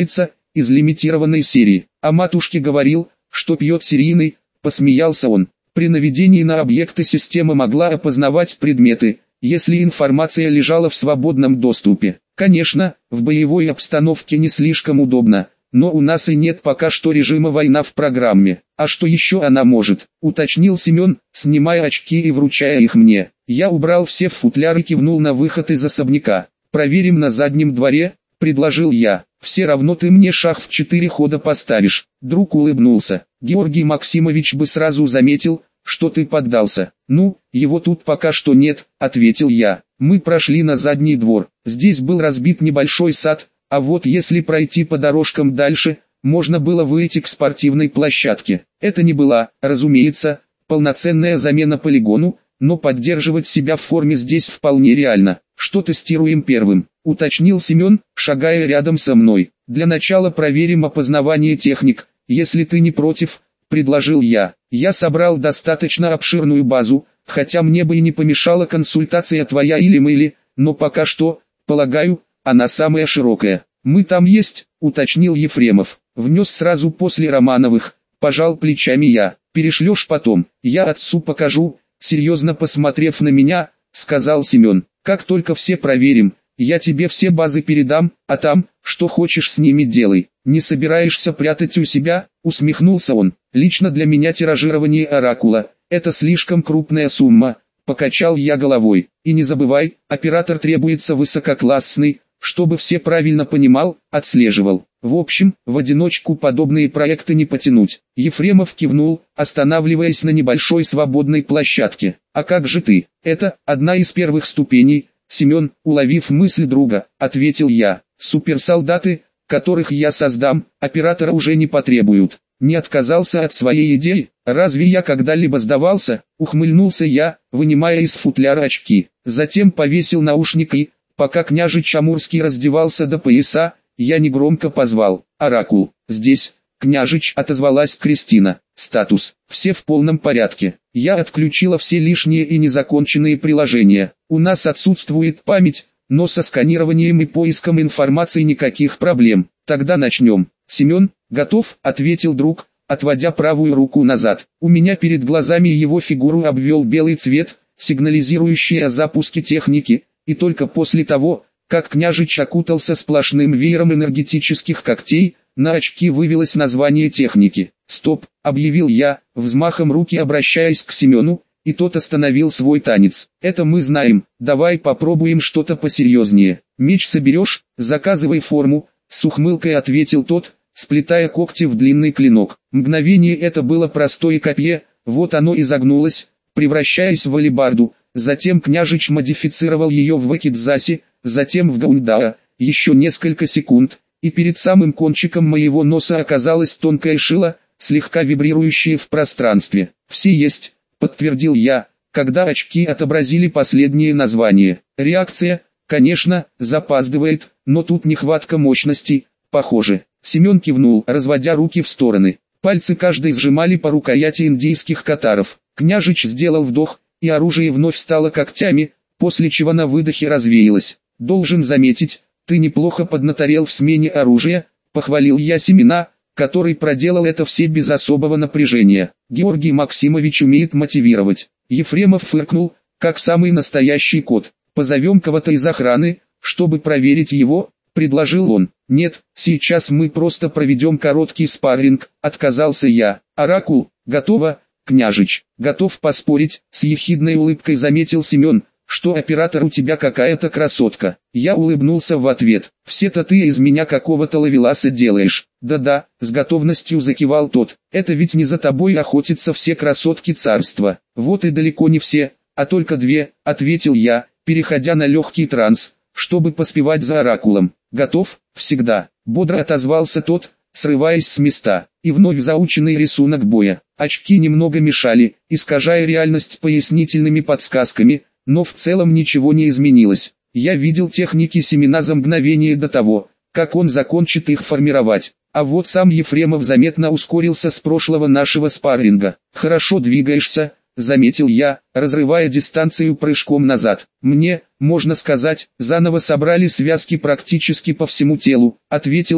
из лимитированной серии. А матушке говорил, что пьет серийный, посмеялся он. При наведении на объекты система могла опознавать предметы, если информация лежала в свободном доступе. Конечно, в боевой обстановке не слишком удобно, но у нас и нет пока что режима война в программе. А что еще она может, уточнил Семен, снимая очки и вручая их мне. Я убрал все в футляр и кивнул на выход из особняка. Проверим на заднем дворе, предложил я. Все равно ты мне шах в четыре хода поставишь. Друг улыбнулся. Георгий Максимович бы сразу заметил, что ты поддался. Ну, его тут пока что нет, ответил я. Мы прошли на задний двор. Здесь был разбит небольшой сад, а вот если пройти по дорожкам дальше, можно было выйти к спортивной площадке. Это не была, разумеется, полноценная замена полигону, но поддерживать себя в форме здесь вполне реально. Что тестируем первым, уточнил Семен, шагая рядом со мной. Для начала проверим опознавание техник, если ты не против, предложил я. Я собрал достаточно обширную базу, хотя мне бы и не помешала консультация твоя или Мэйли, но пока что, полагаю, она самая широкая. Мы там есть, уточнил Ефремов. Внес сразу после Романовых, пожал плечами я. Перешлешь потом, я отцу покажу, серьезно посмотрев на меня, сказал Семен. Как только все проверим, я тебе все базы передам, а там, что хочешь с ними делай. Не собираешься прятать у себя, усмехнулся он. Лично для меня тиражирование оракула – это слишком крупная сумма, покачал я головой. И не забывай, оператор требуется высококлассный, чтобы все правильно понимал, отслеживал. В общем, в одиночку подобные проекты не потянуть. Ефремов кивнул, останавливаясь на небольшой свободной площадке. А как же ты? Это одна из первых ступеней, Семен, уловив мысль друга, ответил я. Суперсолдаты, которых я создам, оператора уже не потребуют. Не отказался от своей идеи, разве я когда-либо сдавался, ухмыльнулся я, вынимая из футляра очки. Затем повесил наушник и, пока княжич Амурский раздевался до пояса, я негромко позвал: «Оракул, здесь!» «Княжич», — отозвалась Кристина. «Статус, все в полном порядке. Я отключила все лишние и незаконченные приложения. У нас отсутствует память, но со сканированием и поиском информации никаких проблем. Тогда начнем». «Семен, готов?» — ответил друг, отводя правую руку назад. У меня перед глазами его фигуру обвел белый цвет, сигнализирующий о запуске техники, и только после того, как княжич окутался сплошным веером энергетических когтей, на очки вывелось название техники. «Стоп», — объявил я, взмахом руки обращаясь к Семену, и тот остановил свой танец. «Это мы знаем, давай попробуем что-то посерьезнее. Меч соберешь, заказывай форму», — с ухмылкой ответил тот, сплетая когти в длинный клинок. Мгновение это было простое копье, вот оно и загнулось, превращаясь в алебарду. Затем княжич модифицировал ее в вакидзаси, затем в гаундаа, еще несколько секунд, и перед самым кончиком моего носа оказалась тонкая шила, слегка вибрирующая в пространстве. «Все есть», — подтвердил я, когда очки отобразили последнее название. Реакция, конечно, запаздывает, но тут нехватка мощности, похоже. Семен кивнул, разводя руки в стороны. Пальцы каждой сжимали по рукояти индийских катаров. Княжич сделал вдох, и оружие вновь стало когтями, после чего на выдохе развеялось. «Должен заметить, ты неплохо поднаторел в смене оружия», — похвалил я Семена, который проделал это все без особого напряжения. «Георгий Максимович умеет мотивировать». Ефремов фыркнул, как самый настоящий кот. «Позовем кого-то из охраны, чтобы проверить его», — предложил он. «Нет, сейчас мы просто проведем короткий спарринг», — отказался я. «Оракул, готово?» «Княжич, готов поспорить», — с ехидной улыбкой заметил Семен, «что оператор у тебя какая-то красотка». Я улыбнулся в ответ. «Все-то ты из меня какого-то ловеласа делаешь». «Да-да», — с готовностью закивал тот. «Это ведь не за тобой охотятся все красотки царства». «Вот и далеко не все, а только две», — ответил я, переходя на легкий транс, чтобы поспевать за оракулом. «Готов?» «Всегда», — бодро отозвался тот, срываясь с места. И вновь заученный рисунок боя. Очки немного мешали, искажая реальность пояснительными подсказками, но в целом ничего не изменилось. Я видел техники Семена за мгновение до того, как он закончит их формировать. А вот сам Ефремов заметно ускорился с прошлого нашего спарринга. «Хорошо двигаешься», — заметил я, разрывая дистанцию прыжком назад. «Мне, можно сказать, заново собрали связки практически по всему телу», — ответил он,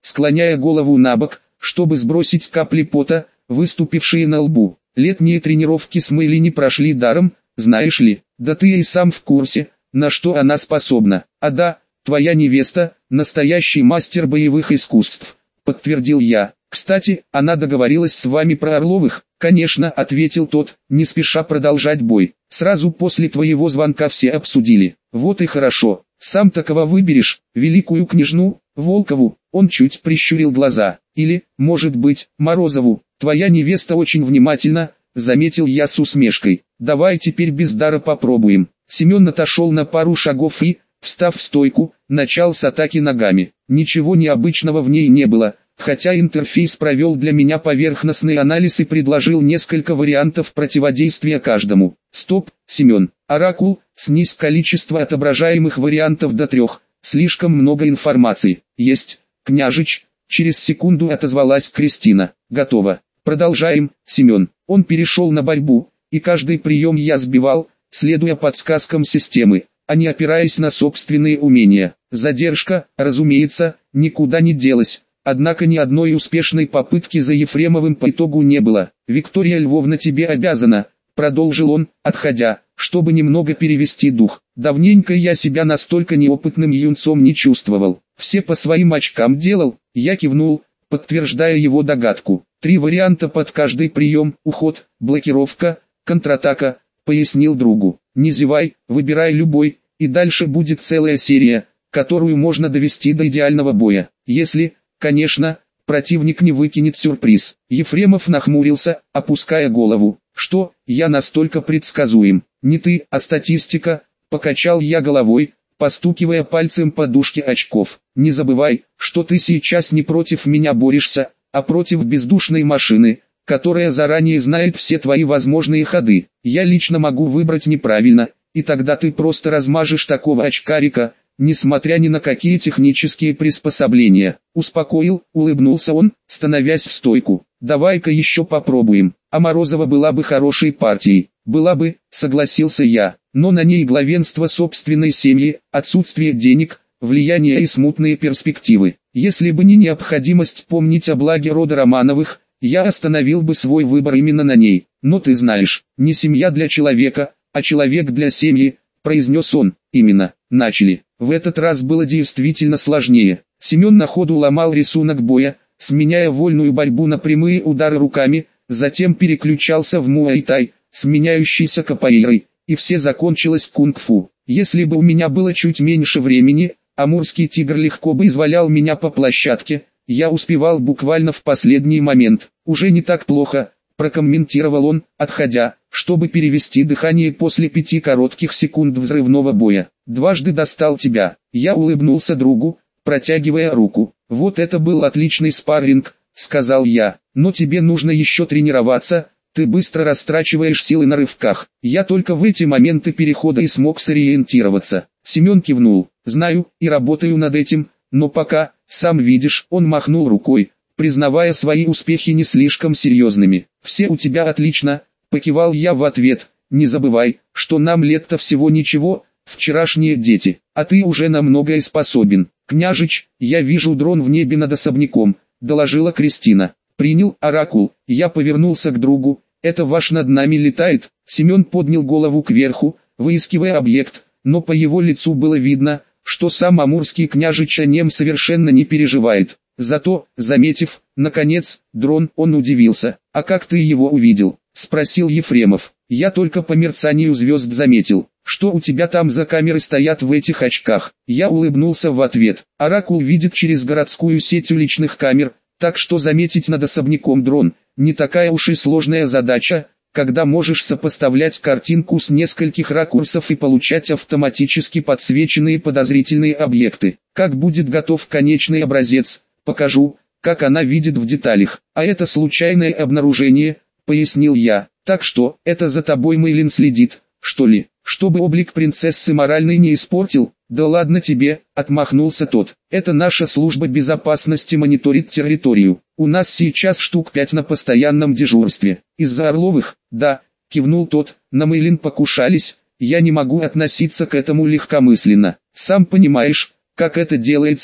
склоняя голову на бок, чтобы сбросить капли пота, выступившие на лбу. Летние тренировки с Мэйли не прошли даром, знаешь ли, да ты и сам в курсе, на что она способна. А да, твоя невеста, настоящий мастер боевых искусств, подтвердил я. Кстати, она договорилась с вами про Орловых? Конечно, ответил тот, не спеша продолжать бой. Сразу после твоего звонка все обсудили. Вот и хорошо. Сам-то кого выберешь, великую княжну, Волкову? Он чуть прищурил глаза. Или, может быть, Морозову? Твоя невеста очень внимательна, заметил я с усмешкой. Давай теперь без дара попробуем. Семен отошел на пару шагов и, встав в стойку, начал с атаки ногами. Ничего необычного в ней не было, хотя интерфейс провел для меня поверхностный анализ и предложил несколько вариантов противодействия каждому. Стоп, Семен. Оракул, снизь количество отображаемых вариантов до трех. Слишком много информации. Есть, княжич. Через секунду отозвалась Кристина. Готово. Продолжаем, Семен. Он перешел на борьбу, и каждый прием я сбивал, следуя подсказкам системы, а не опираясь на собственные умения. Задержка, разумеется, никуда не делась. Однако ни одной успешной попытки за Ефремовым по итогу не было. «Виктория Львовна тебе обязана», — продолжил он, отходя, чтобы немного перевести дух. «Давненько я себя настолько неопытным юнцом не чувствовал. Все по своим очкам делал». Я кивнул, подтверждая его догадку. «Три варианта под каждый прием: уход, блокировка, контратака», — пояснил другу. «Не зевай, выбирай любой, и дальше будет целая серия, которую можно довести до идеального боя. Если, конечно, противник не выкинет сюрприз». Ефремов нахмурился, опуская голову. «Что, я настолько предсказуем?» «Не ты, а статистика», — покачал я головой, постукивая пальцем по дужке очков. «Не забывай, что ты сейчас не против меня борешься, а против бездушной машины, которая заранее знает все твои возможные ходы. Я лично могу выбрать неправильно, и тогда ты просто размажешь такого очкарика, несмотря ни на какие технические приспособления». Успокоил, улыбнулся он, становясь в стойку. «Давай-ка еще попробуем. А Морозова была бы хорошей партией». «Была бы», согласился я, но на ней главенство собственной семьи, отсутствие денег, влияние и смутные перспективы. Если бы не необходимость помнить о благе рода Романовых, я остановил бы свой выбор именно на ней. Но ты знаешь, не семья для человека, а человек для семьи, произнес он. Именно, начали. В этот раз было действительно сложнее. Семен на ходу ломал рисунок боя, сменяя вольную борьбу на прямые удары руками, затем переключался в муай-тай, сменяющийся капоэйрой, и все закончилось кунг-фу. Если бы у меня было чуть меньше времени, амурский тигр легко бы извалял меня по площадке, я успевал буквально в последний момент. «Уже не так плохо», прокомментировал он, отходя, чтобы перевести дыхание после пяти коротких секунд взрывного боя. «Дважды достал тебя». Я улыбнулся другу, протягивая руку. «Вот это был отличный спарринг», сказал я, «но тебе нужно еще тренироваться». Ты быстро растрачиваешь силы на рывках. Я только в эти моменты перехода и смог сориентироваться. Семен кивнул. Знаю, и работаю над этим, но пока, сам видишь, он махнул рукой, признавая свои успехи не слишком серьезными. Все у тебя отлично, покивал я в ответ. Не забывай, что нам лет-то всего ничего, вчерашние дети, а ты уже на многое способен. Княжич, я вижу дрон в небе над особняком, доложила Кристина. «Принял, Оракул». Я повернулся к другу. «Это ваш над нами летает?» Семен поднял голову кверху, выискивая объект, но по его лицу было видно, что сам амурский княжич о нем совершенно не переживает. Зато, заметив, наконец, дрон, он удивился. «А как ты его увидел?» — спросил Ефремов. «Я только по мерцанию звезд заметил. Что у тебя там за камеры стоят в этих очках?» Я улыбнулся в ответ. «Оракул видит через городскую сеть уличных камер, так что заметить над особняком дрон – не такая уж и сложная задача, когда можешь сопоставлять картинку с нескольких ракурсов и получать автоматически подсвеченные подозрительные объекты. Как будет готов конечный образец, покажу, как она видит в деталях. А это случайное обнаружение, пояснил я. Так что, это за тобой Мэйлин следит, что ли, чтобы облик принцессы моральный не испортил? Да ладно тебе, отмахнулся тот. Это наша служба безопасности мониторит территорию. У нас сейчас штук пять на постоянном дежурстве. Из-за Орловых, да, кивнул тот, на Мэйлин покушались. Я не могу относиться к этому легкомысленно. Сам понимаешь, как это делается,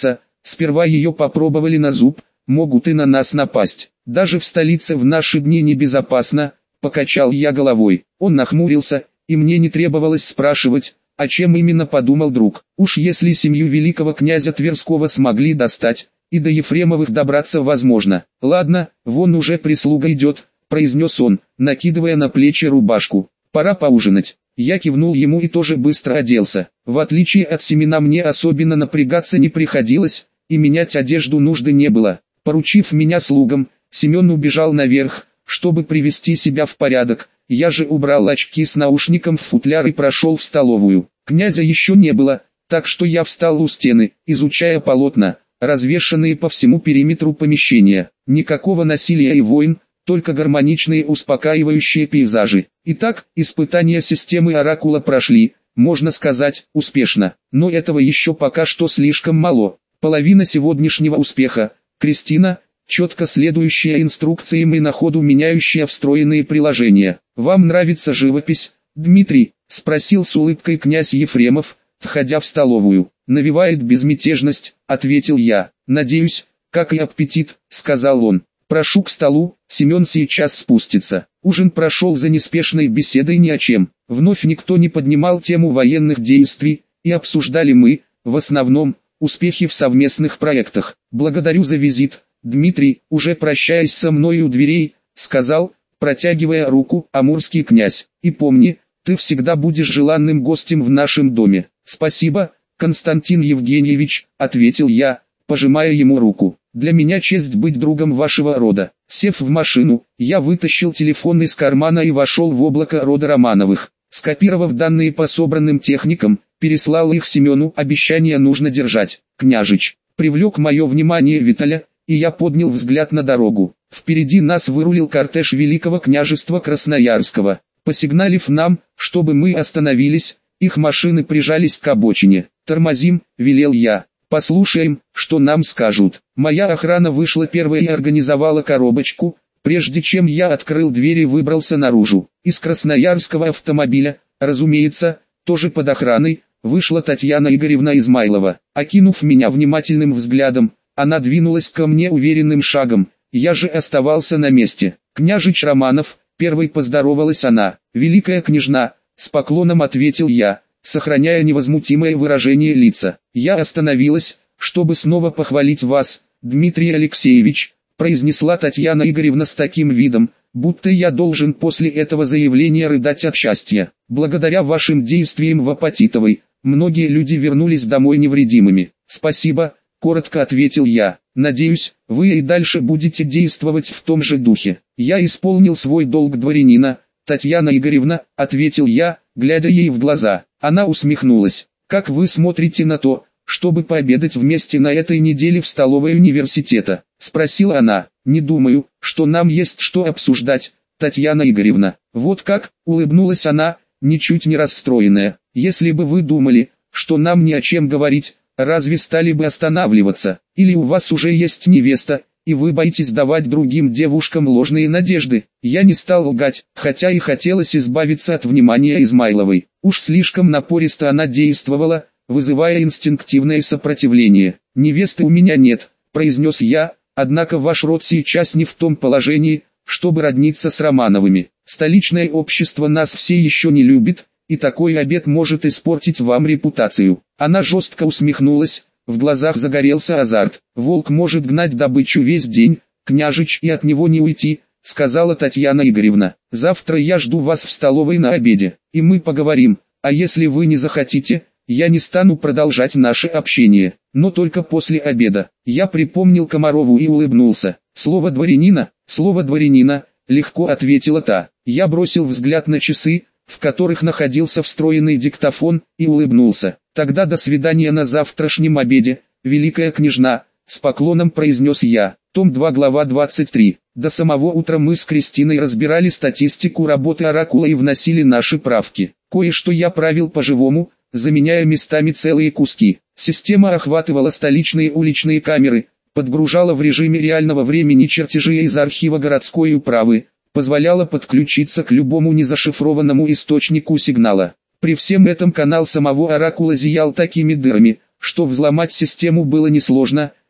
Сперва ее попробовали на зуб, могут и на нас напасть. Даже в столице в наши дни небезопасно, покачал я головой. Он нахмурился, и мне не требовалось спрашивать, о чем именно подумал друг. Уж если семью великого князя Тверского смогли достать, и до Ефремовых добраться возможно. Ладно, вон уже прислуга идет, произнес он, накидывая на плечи рубашку. Пора поужинать. Я кивнул ему и тоже быстро оделся. В отличие от Семена мне особенно напрягаться не приходилось, и менять одежду нужды не было. Поручив меня слугам, Семен убежал наверх, чтобы привести себя в порядок. Я же убрал очки с наушником в футляр и прошел в столовую. Князя еще не было, так что я встал у стены, изучая полотна, развешанные по всему периметру помещения. Никакого насилия и войн, только гармоничные успокаивающие пейзажи. Итак, испытания системы Оракула прошли, можно сказать, успешно. Но этого еще пока что слишком мало. Половина сегодняшнего успеха – Кристина, четко следующая инструкциям и на ходу меняющая встроенные приложения. «Вам нравится живопись, Дмитрий?» – спросил с улыбкой князь Ефремов, входя в столовую. «Навевает безмятежность», – ответил я. «Надеюсь, как и аппетит», – сказал он. «Прошу к столу, Семен сейчас спустится». Ужин прошел за неспешной беседой ни о чем. Вновь никто не поднимал тему военных действий, и обсуждали мы, в основном, успехи в совместных проектах. «Благодарю за визит, Дмитрий», уже прощаясь со мной у дверей, сказал, протягивая руку, амурский князь. «И помни, ты всегда будешь желанным гостем в нашем доме». «Спасибо, Константин Евгеньевич», ответил я, пожимая ему руку. «Для меня честь быть другом вашего рода». Сев в машину, я вытащил телефон из кармана и вошел в облако рода Романовых. Скопировав данные по собранным техникам, переслал их Семену, обещание нужно держать. «Княжич», привлек мое внимание Виталя, и я поднял взгляд на дорогу. Впереди нас вырулил кортеж Великого княжества Красноярского. Посигналив нам, чтобы мы остановились, их машины прижались к обочине. «Тормозим», велел я. «Послушаем, что нам скажут». Моя охрана вышла первой и организовала коробочку, прежде чем я открыл дверь и выбрался наружу. Из красноярского автомобиля, разумеется, тоже под охраной, вышла Татьяна Игоревна Измайлова. Окинув меня внимательным взглядом, она двинулась ко мне уверенным шагом, я же оставался на месте. «Княжич Романов», первой поздоровалась она. «Великая княжна», с поклоном ответил я, сохраняя невозмутимое выражение лица. «Я остановилась, чтобы снова похвалить вас, Дмитрий Алексеевич», произнесла Татьяна Игоревна с таким видом, будто я должен после этого заявления рыдать от счастья. «Благодаря вашим действиям в Апатитовой, многие люди вернулись домой невредимыми». «Спасибо», коротко ответил я. «Надеюсь, вы и дальше будете действовать в том же духе». «Я исполнил свой долг дворянина, Татьяна Игоревна», ответил я, глядя ей в глаза. Она усмехнулась. «Как вы смотрите на то, чтобы пообедать вместе на этой неделе в столовой университета?» Спросила она. «Не думаю, что нам есть что обсуждать, Татьяна Игоревна». «Вот как?» Улыбнулась она, ничуть не расстроенная. «Если бы вы думали, что нам не о чем говорить, разве стали бы останавливаться? Или у вас уже есть невеста, и вы боитесь давать другим девушкам ложные надежды?» Я не стал лгать, хотя и хотелось избавиться от внимания Измайловой. Уж слишком напористо она действовала, вызывая инстинктивное сопротивление. «Невесты у меня нет», произнес я, «однако ваш род сейчас не в том положении, чтобы родниться с Романовыми. Столичное общество нас все еще не любит, и такой обет может испортить вам репутацию». Она жестко усмехнулась, в глазах загорелся азарт. «Волк может гнать добычу весь день, княжич, и от него не уйти», сказала Татьяна Игоревна. «Завтра я жду вас в столовой на обеде, и мы поговорим, а если вы не захотите, я не стану продолжать наше общение, но только после обеда». Я припомнил Комарову и улыбнулся. «Слово дворянина, слово дворянина», легко ответила та. Я бросил взгляд на часы, в которых находился встроенный диктофон, и улыбнулся. «Тогда до свидания на завтрашнем обеде, великая княжна», с поклоном произнес я. Том два, глава двадцать три. До самого утра мы с Кристиной разбирали статистику работы Оракула и вносили наши правки. Кое-что я правил по-живому, заменяя местами целые куски. Система охватывала столичные уличные камеры, подгружала в режиме реального времени чертежи из архива городской управы, позволяла подключиться к любому незашифрованному источнику сигнала. При всем этом канал самого Оракула зиял такими дырами, что взломать систему было несложно,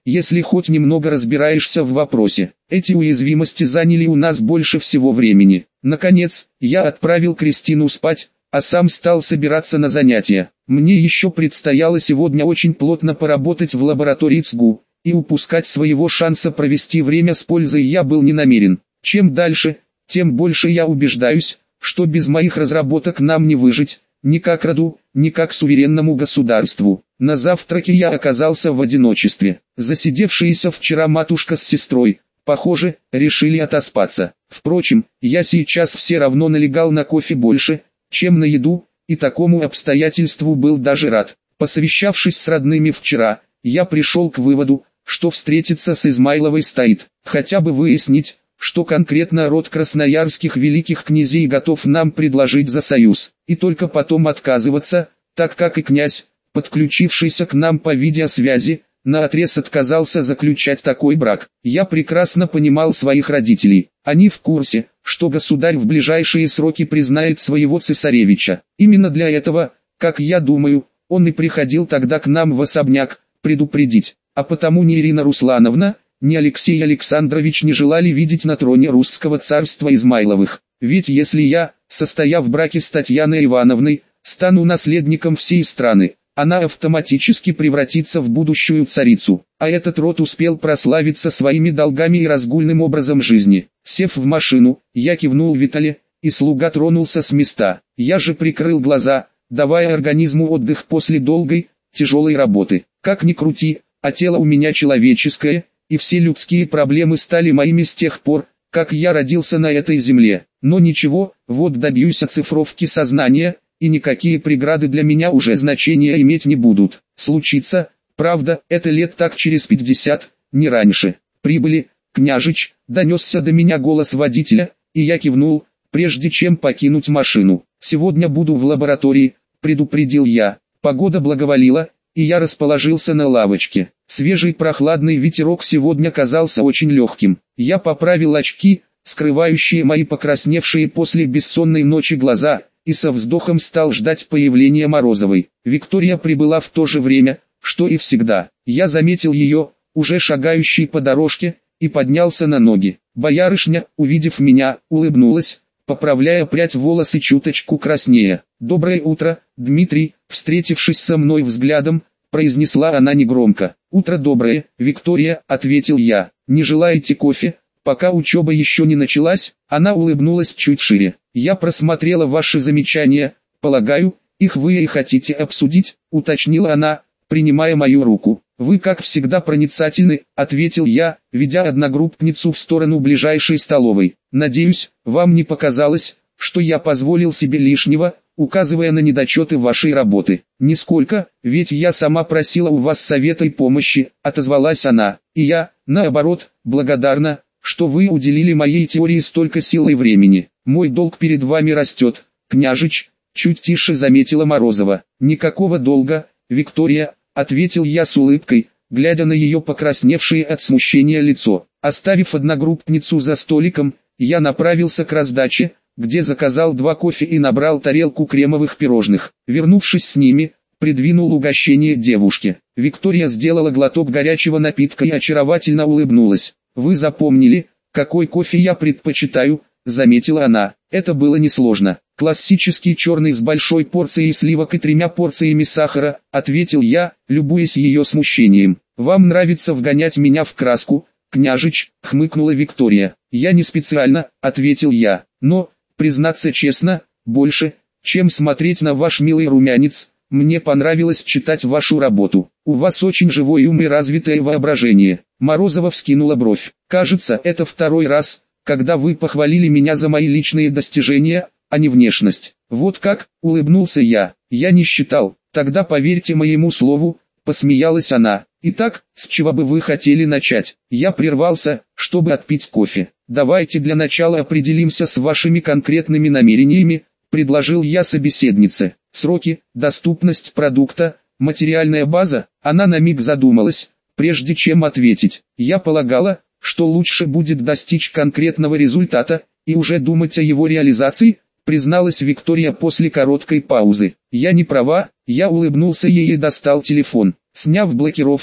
если хоть немного разбираешься в вопросе. Эти уязвимости заняли у нас больше всего времени. Наконец, я отправил Кристину спать, а сам стал собираться на занятия. Мне еще предстояло сегодня очень плотно поработать в лаборатории ЦГУ, и упускать своего шанса провести время с пользой я был не намерен. Чем дальше, тем больше я убеждаюсь, что без моих разработок нам не выжить, ни как роду, ни как суверенному государству. На завтраке я оказался в одиночестве. Засидевшиеся вчера матушка с сестрой, похоже, решили отоспаться. Впрочем, я сейчас все равно налегал на кофе больше, чем на еду, и такому обстоятельству был даже рад. Посовещавшись с родными вчера, я пришел к выводу, что встретиться с Измайловой стоит, хотя бы выяснить, что конкретно род красноярских великих князей готов нам предложить за союз, и только потом отказываться, так как и князь, подключившийся к нам по видеосвязи, наотрез отказался заключать такой брак. Я прекрасно понимал своих родителей, они в курсе, что государь в ближайшие сроки признает своего цесаревича. Именно для этого, как я думаю, он и приходил тогда к нам в особняк, предупредить. А потому ни Ирина Руслановна, ни Алексей Александрович не желали видеть на троне русского царства Измайловых. Ведь если я, состояв в браке с Татьяной Ивановной, стану наследником всей страны, она автоматически превратится в будущую царицу. А этот род успел прославиться своими долгами и разгульным образом жизни. Сев в машину, я кивнул Витале, и слуга тронулся с места. Я же прикрыл глаза, давая организму отдых после долгой, тяжелой работы. Как ни крути, а тело у меня человеческое, и все людские проблемы стали моими с тех пор, как я родился на этой земле. Но ничего, вот добьюсь оцифровки сознания, и никакие преграды для меня уже значения иметь не будут. Случится, правда, это лет так через пятьдесят, не раньше. Прибыли, княжич, донесся до меня голос водителя, и я кивнул, прежде чем покинуть машину. Сегодня буду в лаборатории, предупредил я. Погода благоволила, и я расположился на лавочке. Свежий прохладный ветерок сегодня казался очень легким. Я поправил очки, скрывающие мои покрасневшие после бессонной ночи глаза, и со вздохом стал ждать появления Морозовой. Виктория прибыла в то же время, что и всегда. Я заметил ее, уже шагающей по дорожке, и поднялся на ноги. Боярышня, увидев меня, улыбнулась, поправляя прядь волосы чуточку краснее. «Доброе утро, Дмитрий», встретившись со мной взглядом, произнесла она негромко. «Утро доброе, Виктория», ответил я. «Не желаете кофе, пока учеба еще не началась?» Она улыбнулась чуть шире. «Я просмотрела ваши замечания, полагаю, их вы и хотите обсудить», уточнила она, принимая мою руку. «Вы как всегда проницательны», ответил я, ведя одногруппницу в сторону ближайшей столовой. «Надеюсь, вам не показалось, что я позволил себе лишнего, указывая на недочеты вашей работы». «Нисколько, ведь я сама просила у вас совета и помощи», отозвалась она. «И я, наоборот, благодарна, что вы уделили моей теории столько сил и времени. Мой долг перед вами растет, княжич», чуть тише заметила Морозова. «Никакого долга, Виктория», ответил я с улыбкой, глядя на ее покрасневшее от смущения лицо. Оставив одногруппницу за столиком, я направился к раздаче, где заказал два кофе и набрал тарелку кремовых пирожных. Вернувшись с ними, придвинул угощение девушке. Виктория сделала глоток горячего напитка и очаровательно улыбнулась. «Вы запомнили, какой кофе я предпочитаю?» – заметила она. Это было несложно. «Классический черный с большой порцией сливок и тремя порциями сахара», – ответил я, любуясь ее смущением. «Вам нравится вгонять меня в краску, княжич?» – хмыкнула Виктория. «Я не специально», – ответил я. «Но, признаться честно, больше, чем смотреть на ваш милый румянец, мне понравилось читать вашу работу. У вас очень живой ум и развитое воображение». Морозова вскинула бровь. «Кажется, это второй раз, когда вы похвалили меня за мои личные достижения, а не внешность». «Вот как?» – улыбнулся я. «Я не считал. Тогда поверьте моему слову», – посмеялась она. «Итак, с чего бы вы хотели начать?» Я прервался, чтобы отпить кофе. «Давайте для начала определимся с вашими конкретными намерениями», – предложил я собеседнице. «Сроки, доступность продукта, материальная база». Она на миг задумалась, прежде чем ответить. «Я полагала, что лучше будет достичь конкретного результата, и уже думать о его реализации», призналась Виктория после короткой паузы. «Я не права», я улыбнулся ей и достал телефон. Сняв блокировку,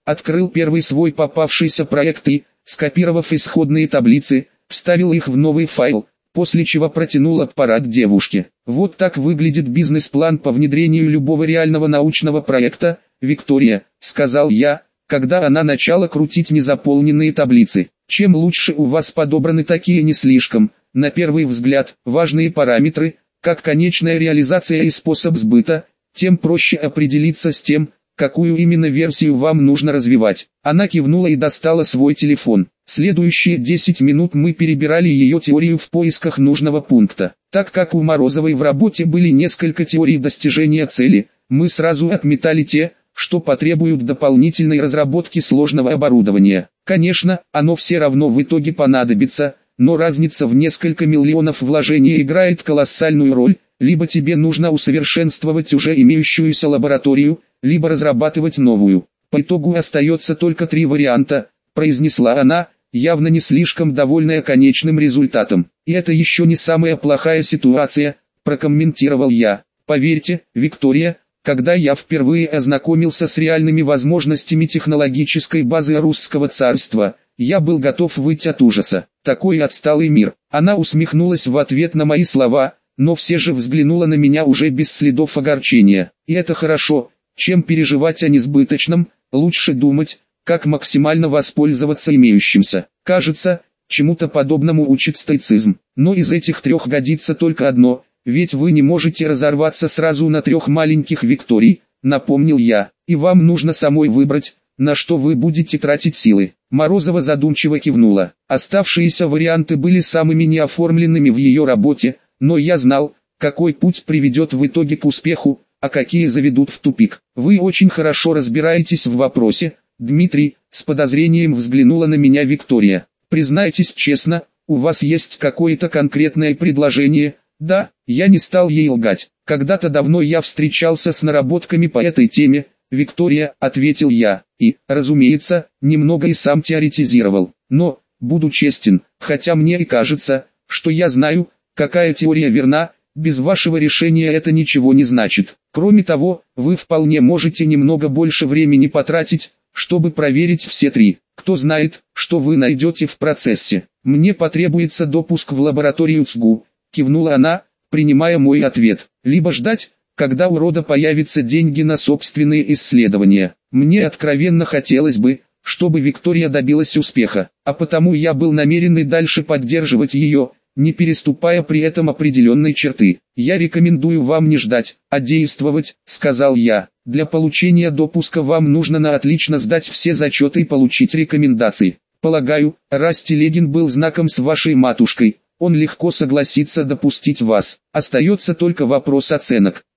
открыл первый свой попавшийся проект и, скопировав исходные таблицы, вставил их в новый файл, после чего протянул аппарат девушке. Вот так выглядит бизнес-план по внедрению любого реального научного проекта, Виктория, сказал я, когда она начала крутить незаполненные таблицы. Чем лучше у вас подобраны такие не слишком, на первый взгляд, важные параметры, как конечная реализация и способ сбыта, тем проще определиться с тем, какую именно версию вам нужно развивать. Она кивнула и достала свой телефон. Следующие десять минут мы перебирали ее теорию в поисках нужного пункта. Так как у Морозовой в работе были несколько теорий достижения цели, мы сразу отметали те, что потребуют дополнительной разработки сложного оборудования. Конечно, оно все равно в итоге понадобится, но разница в несколько миллионов вложений играет колоссальную роль. Либо тебе нужно усовершенствовать уже имеющуюся лабораторию, либо разрабатывать новую. По итогу остается только три варианта, произнесла она, явно не слишком довольная конечным результатом. И это еще не самая плохая ситуация, прокомментировал я. Поверьте, Виктория, когда я впервые ознакомился с реальными возможностями технологической базы русского царства, я был готов выйти от ужаса. Такой отсталый мир. Она усмехнулась в ответ на мои слова, но все же взглянула на меня уже без следов огорчения. И это хорошо, чем переживать о несбыточном, лучше думать, как максимально воспользоваться имеющимся. Кажется, чему-то подобному учит стоицизм. Но из этих трех годится только одно, ведь вы не можете разорваться сразу на трех маленьких Викторий, напомнил я, и вам нужно самой выбрать, на что вы будете тратить силы. Морозова задумчиво кивнула. Оставшиеся варианты были самыми неоформленными в ее работе, но я знал, какой путь приведет в итоге к успеху, а какие заведут в тупик. Вы очень хорошо разбираетесь в вопросе, Дмитрий, с подозрением взглянула на меня Виктория. Признайтесь честно, у вас есть какое-то конкретное предложение? Да, я не стал ей лгать. Когда-то давно я встречался с наработками по этой теме, Виктория, ответил я, и, разумеется, немного и сам теоретизировал. Но, буду честен, хотя мне и кажется, что я знаю, какая теория верна, без вашего решения это ничего не значит. Кроме того, вы вполне можете немного больше времени потратить, чтобы проверить все три. Кто знает, что вы найдете в процессе. Мне потребуется допуск в лабораторию ЦГУ, кивнула она, принимая мой ответ. Либо ждать, когда у рода появятся деньги на собственные исследования. Мне откровенно хотелось бы, чтобы Виктория добилась успеха, а потому я был намерен и дальше поддерживать ее, не переступая при этом определенной черты. «Я рекомендую вам не ждать, а действовать», — сказал я. «Для получения допуска вам нужно на отлично сдать все зачеты и получить рекомендации. Полагаю, раз Телегин был знаком с вашей матушкой, он легко согласится допустить вас. Остается только вопрос оценок.